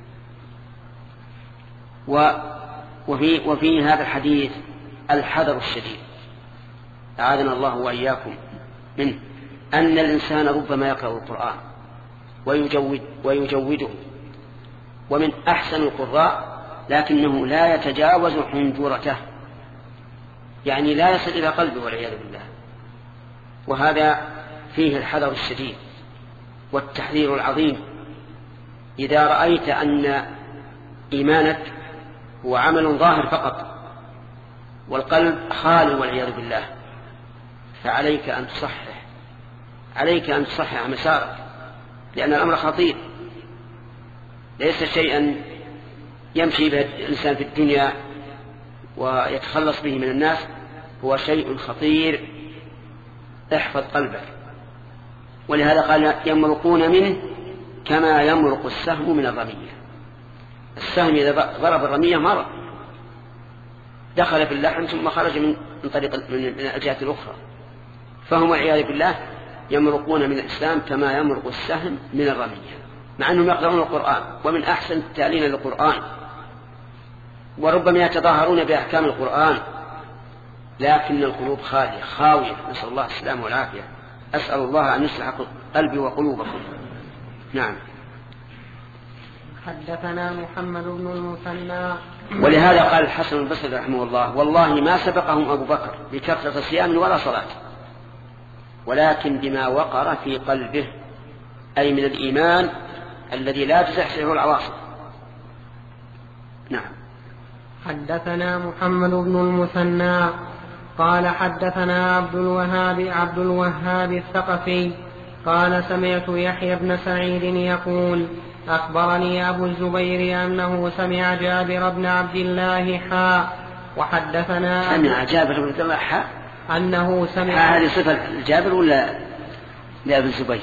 وفي, وفي هذا الحديث الحذر الشديد أعاذنا الله وإياكم منه، أن الإنسان ربما يقرأ القرآن ويجود ويجوده ومن أحسن القراء، لكنه لا يتجاوز حنجرته، يعني لا يصل إلى قلبه والعياذ بالله. وهذا فيه الحذر الشديد والتحذير العظيم. إذا رأيت أن إيمانك هو عمل ظاهر فقط والقلب خالي والعياذ بالله فعليك أن تصحح، عليك أن تصحح مسارك، لأن الأمر خطير، ليس شيئا يمشي به الإنسان في الدنيا ويتخلص به من الناس، هو شيء خطير. احفظ قلبك. ولهذا قال يمرقون منه كما يمرق السهم من الرمية. السهم إذا ضرب الرمية مرق، دخل في اللحم ثم خرج من طريق من الجهة الأخرى. فهم والعياذ بالله يمرقون من الإسلام كما يمرق السهم من الرمية، مع أنهم يقرؤون القرآن ومن أحسن التالين للقرآن، وربما يتظاهرون بأحكام القرآن، لكن القلوب خالية خاوية، نسأل الله السلامة والعافية. أسأل الله أن يصلح قلبي وقلوبكم. نعم. حدثنا محمد بن المثنى. ولهذا قال الحسن البصري رحمه الله: والله ما سبقهم أبو بكر بكثرة صيام ولا صلاة، ولكن بما وقر في قلبه، أي من الإيمان الذي لا تزحزحه العواصف. نعم. حدثنا محمد بن المثنى قال حدثنا عبد الوهاب عبد الوهاب الثقفي قال سمعت يحيى بن سعيد يقول: أخبرني أبو الزبير أنه سمع جابر بن عبد الله حاء وحدثنا سمع جابر بن عبد الله حاء أنه سمع. هذه صفة جابر ولا لأبو الزبير؟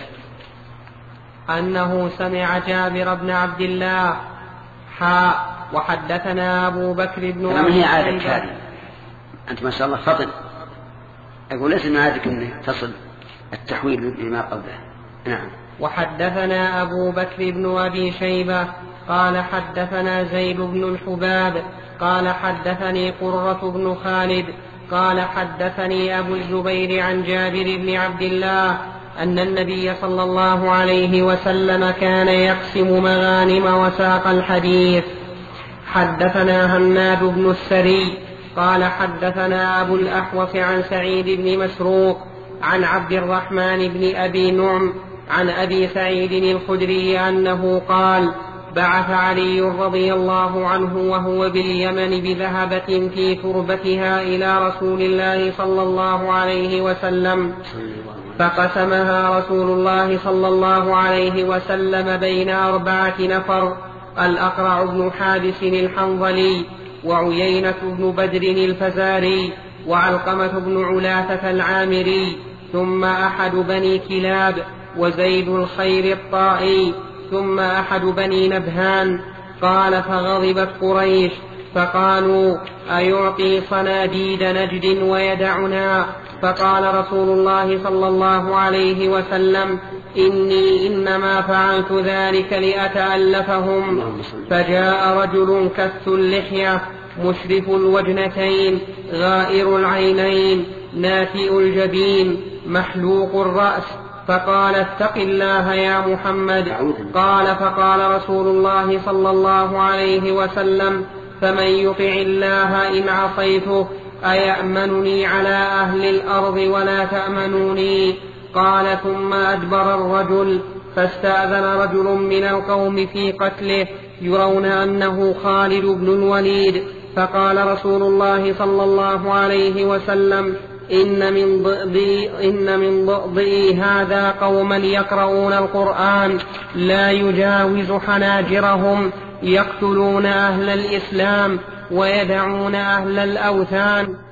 أنه سمع جابر بن عبد الله حاء وحدثنا أبو بكر بن أبي شيبة. أنت ما شاء الله فطن. أقول ليس من عادك أن تصل التحويل لما قبله. نعم. وحدثنا أبو بكر بن أبي شيبة قال حدثنا زيد بن الحباب قال حدثني قرة بن خالد قال حدثني أبو الزبير عن جابر بن عبد الله أن النبي صلى الله عليه وسلم كان يقسم مغانم وساق الحديث. حدثنا هناد بن السري قال حدثنا أبو الأحوص عن سعيد بن مسروق عن عبد الرحمن بن أبي نعم عن أبي سعيد الخدري أنه قال: بعث علي رضي الله عنه وهو باليمن بذهبة في تربتها إلى رسول الله صلى الله عليه وسلم، فقسمها رسول الله صلى الله عليه وسلم بين أربعة نفر: الأقرع بن حابس الحنظلي، وعيينة بن بدر الفزاري، وعلقمة بن علاثة العامري، ثم أحد بني كلاب، وزيد الخير الطائي، ثم أحد بني نبهان. قال: فغضبت قريش فقالوا: أيعطي صناديد نجد ويدعنا؟ فقال رسول الله صلى الله عليه وسلم: إني إنما فعلت ذلك لأتألفهم. فجاء رجل كث اللحية مشرف الوجنتين غائر العينين ناتئ الجبين محلوق الرأس، فقال: اتق الله يا محمد. قال: فقال رسول الله صلى الله عليه وسلم: فمن يطع الله إن عصيته أيأمنني على أهل الأرض ولا تأمنوني؟ قال: ثم أدبر الرجل، فاستأذن رجل من القوم في قتله يرون أنه خالد بن الوليد، فقال رسول الله صلى الله عليه وسلم: إن من ضئضي, إن من ضئضي هذا قوما يقرؤون القرآن لا يجاوز حناجرهم، يقتلون أهل الإسلام ويدعون أهل الأوثان.